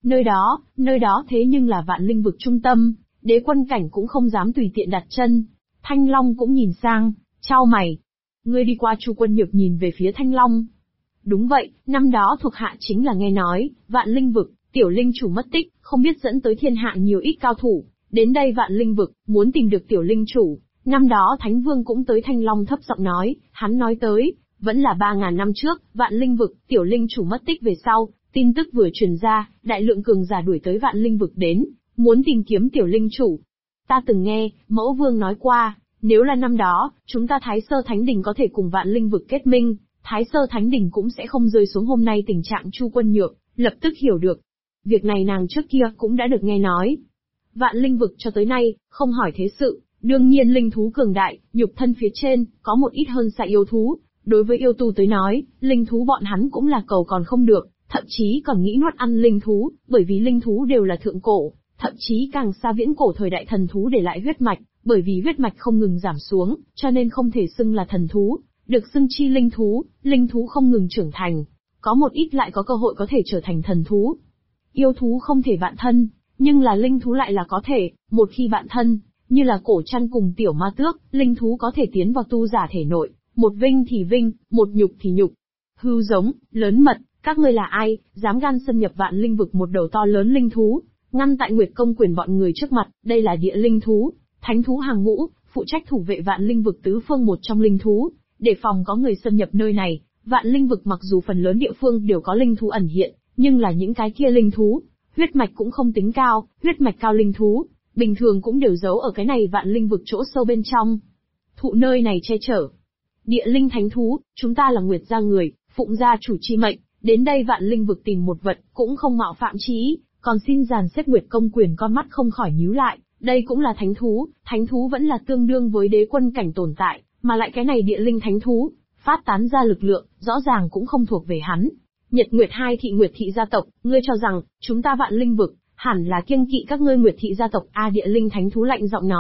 Nơi đó thế nhưng là vạn linh vực trung tâm, đế quân cảnh cũng không dám tùy tiện đặt chân. Thanh Long cũng nhìn sang, chau mày. Ngươi đi qua. Chu Quân Nhược nhìn về phía Thanh Long. Đúng vậy, năm đó thuộc hạ chính là nghe nói, vạn linh vực, tiểu linh chủ mất tích, không biết dẫn tới thiên hạ nhiều ít cao thủ, đến đây vạn linh vực, muốn tìm được tiểu linh chủ. Năm đó Thánh Vương cũng tới. Thanh Long thấp giọng nói, hắn nói tới, vẫn là 3.000 năm trước, vạn linh vực, tiểu linh chủ mất tích về sau, tin tức vừa truyền ra, đại lượng cường giả đuổi tới vạn linh vực đến, muốn tìm kiếm tiểu linh chủ. Ta từng nghe, Mẫu Vương nói qua, nếu là năm đó, chúng ta Thái Sơ Thánh Đình có thể cùng vạn linh vực kết minh, Thái Sơ Thánh Đình cũng sẽ không rơi xuống hôm nay tình trạng. Chu Quân Nhược lập tức hiểu được. Việc này nàng trước kia cũng đã được nghe nói. Vạn linh vực cho tới nay, không hỏi thế sự, đương nhiên linh thú cường đại, nhục thân phía trên, có một ít hơn xa yêu thú. Đối với yêu tu tới nói, linh thú bọn hắn cũng là cầu còn không được, thậm chí còn nghĩ nuốt ăn linh thú, bởi vì linh thú đều là thượng cổ, thậm chí càng xa viễn cổ thời đại thần thú để lại huyết mạch, bởi vì huyết mạch không ngừng giảm xuống, cho nên không thể xưng là thần thú, được xưng chi linh thú không ngừng trưởng thành, có một ít lại có cơ hội có thể trở thành thần thú. Yêu thú không thể bạn thân, nhưng là linh thú lại là có thể, một khi bạn thân, như là Cổ Trăn cùng tiểu ma tước, linh thú có thể tiến vào tu giả thể nội, một vinh thì vinh, một nhục thì nhục. Hưu giống, lớn mật, các ngươi là ai, dám gan xâm nhập vạn linh vực? Một đầu to lớn linh thú, ngăn tại Nguyệt Công Quyền bọn người trước mặt. Đây là địa linh thú, thánh thú hàng ngũ, phụ trách thủ vệ vạn linh vực tứ phương một trong linh thú, để phòng có người xâm nhập nơi này. Vạn linh vực mặc dù phần lớn địa phương đều có linh thú ẩn hiện, nhưng là những cái kia linh thú, huyết mạch cũng không tính cao, huyết mạch cao linh thú, bình thường cũng đều giấu ở cái này vạn linh vực chỗ sâu bên trong. Thụ nơi này che chở. Địa linh thánh thú, chúng ta là Nguyệt gia người, phụng gia chủ chi mệnh, đến đây vạn linh vực tìm một vật, cũng không mạo phạm chí ý, còn xin dàn xếp. Nguyệt Công Quyền con mắt không khỏi nhíu lại, đây cũng là thánh thú vẫn là tương đương với đế quân cảnh tồn tại, mà lại cái này địa linh thánh thú, phát tán ra lực lượng, rõ ràng cũng không thuộc về hắn. Nhật Nguyệt hai thị Nguyệt thị gia tộc, ngươi cho rằng, chúng ta vạn linh vực, hẳn là kiêng kỵ các ngươi Nguyệt thị gia tộc? Địa linh thánh thú lạnh giọng nói,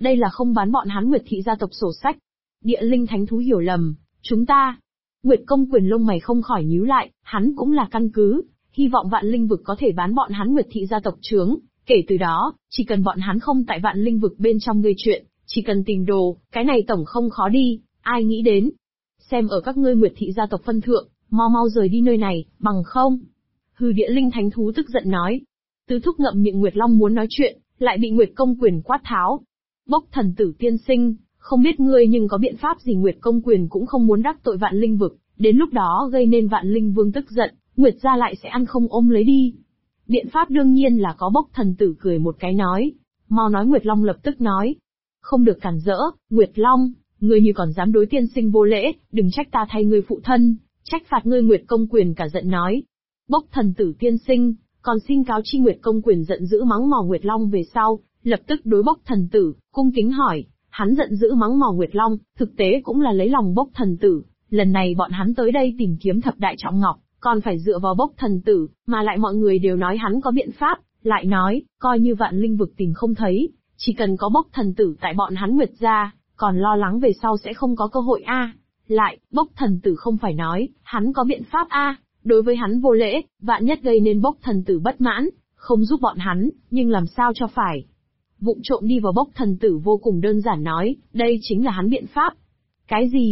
Đây là không bán bọn hắn Nguyệt thị gia tộc sổ sách. Địa linh thánh thú hiểu lầm, chúng ta. Nguyệt công quyền lông mày không khỏi nhíu lại, hắn cũng là căn cứ, hy vọng vạn linh vực có thể bán bọn hắn Nguyệt thị gia tộc trướng. Kể từ đó, chỉ cần bọn hắn không tại vạn linh vực bên trong gây chuyện, chỉ cần tìm đồ, cái này tổng không khó đi, ai nghĩ đến. Xem ở các ngươi Nguyệt thị gia tộc phân thượng, mau mau rời đi nơi này, bằng không. Hừ, địa linh thánh thú tức giận nói. Tứ thúc ngậm miệng Nguyệt Long muốn nói chuyện, lại bị Nguyệt công quyền quát tháo. Bốc thần tử tiên sinh, không biết ngươi nhưng có biện pháp gì? Nguyệt công quyền cũng không muốn đắc tội vạn linh vực, đến lúc đó gây nên vạn linh vương tức giận, Nguyệt gia lại sẽ ăn không ôm lấy đi. Biện pháp đương nhiên là có. Bốc thần tử cười một cái nói. Mau nói. Nguyệt Long lập tức nói. Không được cản rỡ, Nguyệt Long, ngươi như còn dám đối tiên sinh vô lễ, đừng trách ta thay ngươi phụ thân, trách phạt ngươi. Nguyệt công quyền cả giận nói. Bốc thần tử tiên sinh, còn xin cáo chi. Nguyệt công quyền giận dữ mắng mỏ Nguyệt Long về sau, lập tức đối bốc thần tử, cung kính hỏi. Hắn giận dữ mắng mỏ Nguyệt Long, thực tế cũng là lấy lòng bốc thần tử, lần này bọn hắn tới đây tìm kiếm thập đại trọng ngọc, còn phải dựa vào bốc thần tử, mà lại mọi người đều nói hắn có biện pháp, lại nói, coi như vạn linh vực tìm không thấy, chỉ cần có bốc thần tử tại bọn hắn Nguyệt gia, còn lo lắng về sau sẽ không có cơ hội a. Lại, bốc thần tử không phải nói, hắn có biện pháp a, đối với hắn vô lễ, vạn nhất gây nên bốc thần tử bất mãn, không giúp bọn hắn, nhưng làm sao cho phải. Vụng trộm đi vào. Bốc thần tử vô cùng đơn giản nói, đây chính là hắn biện pháp. Cái gì?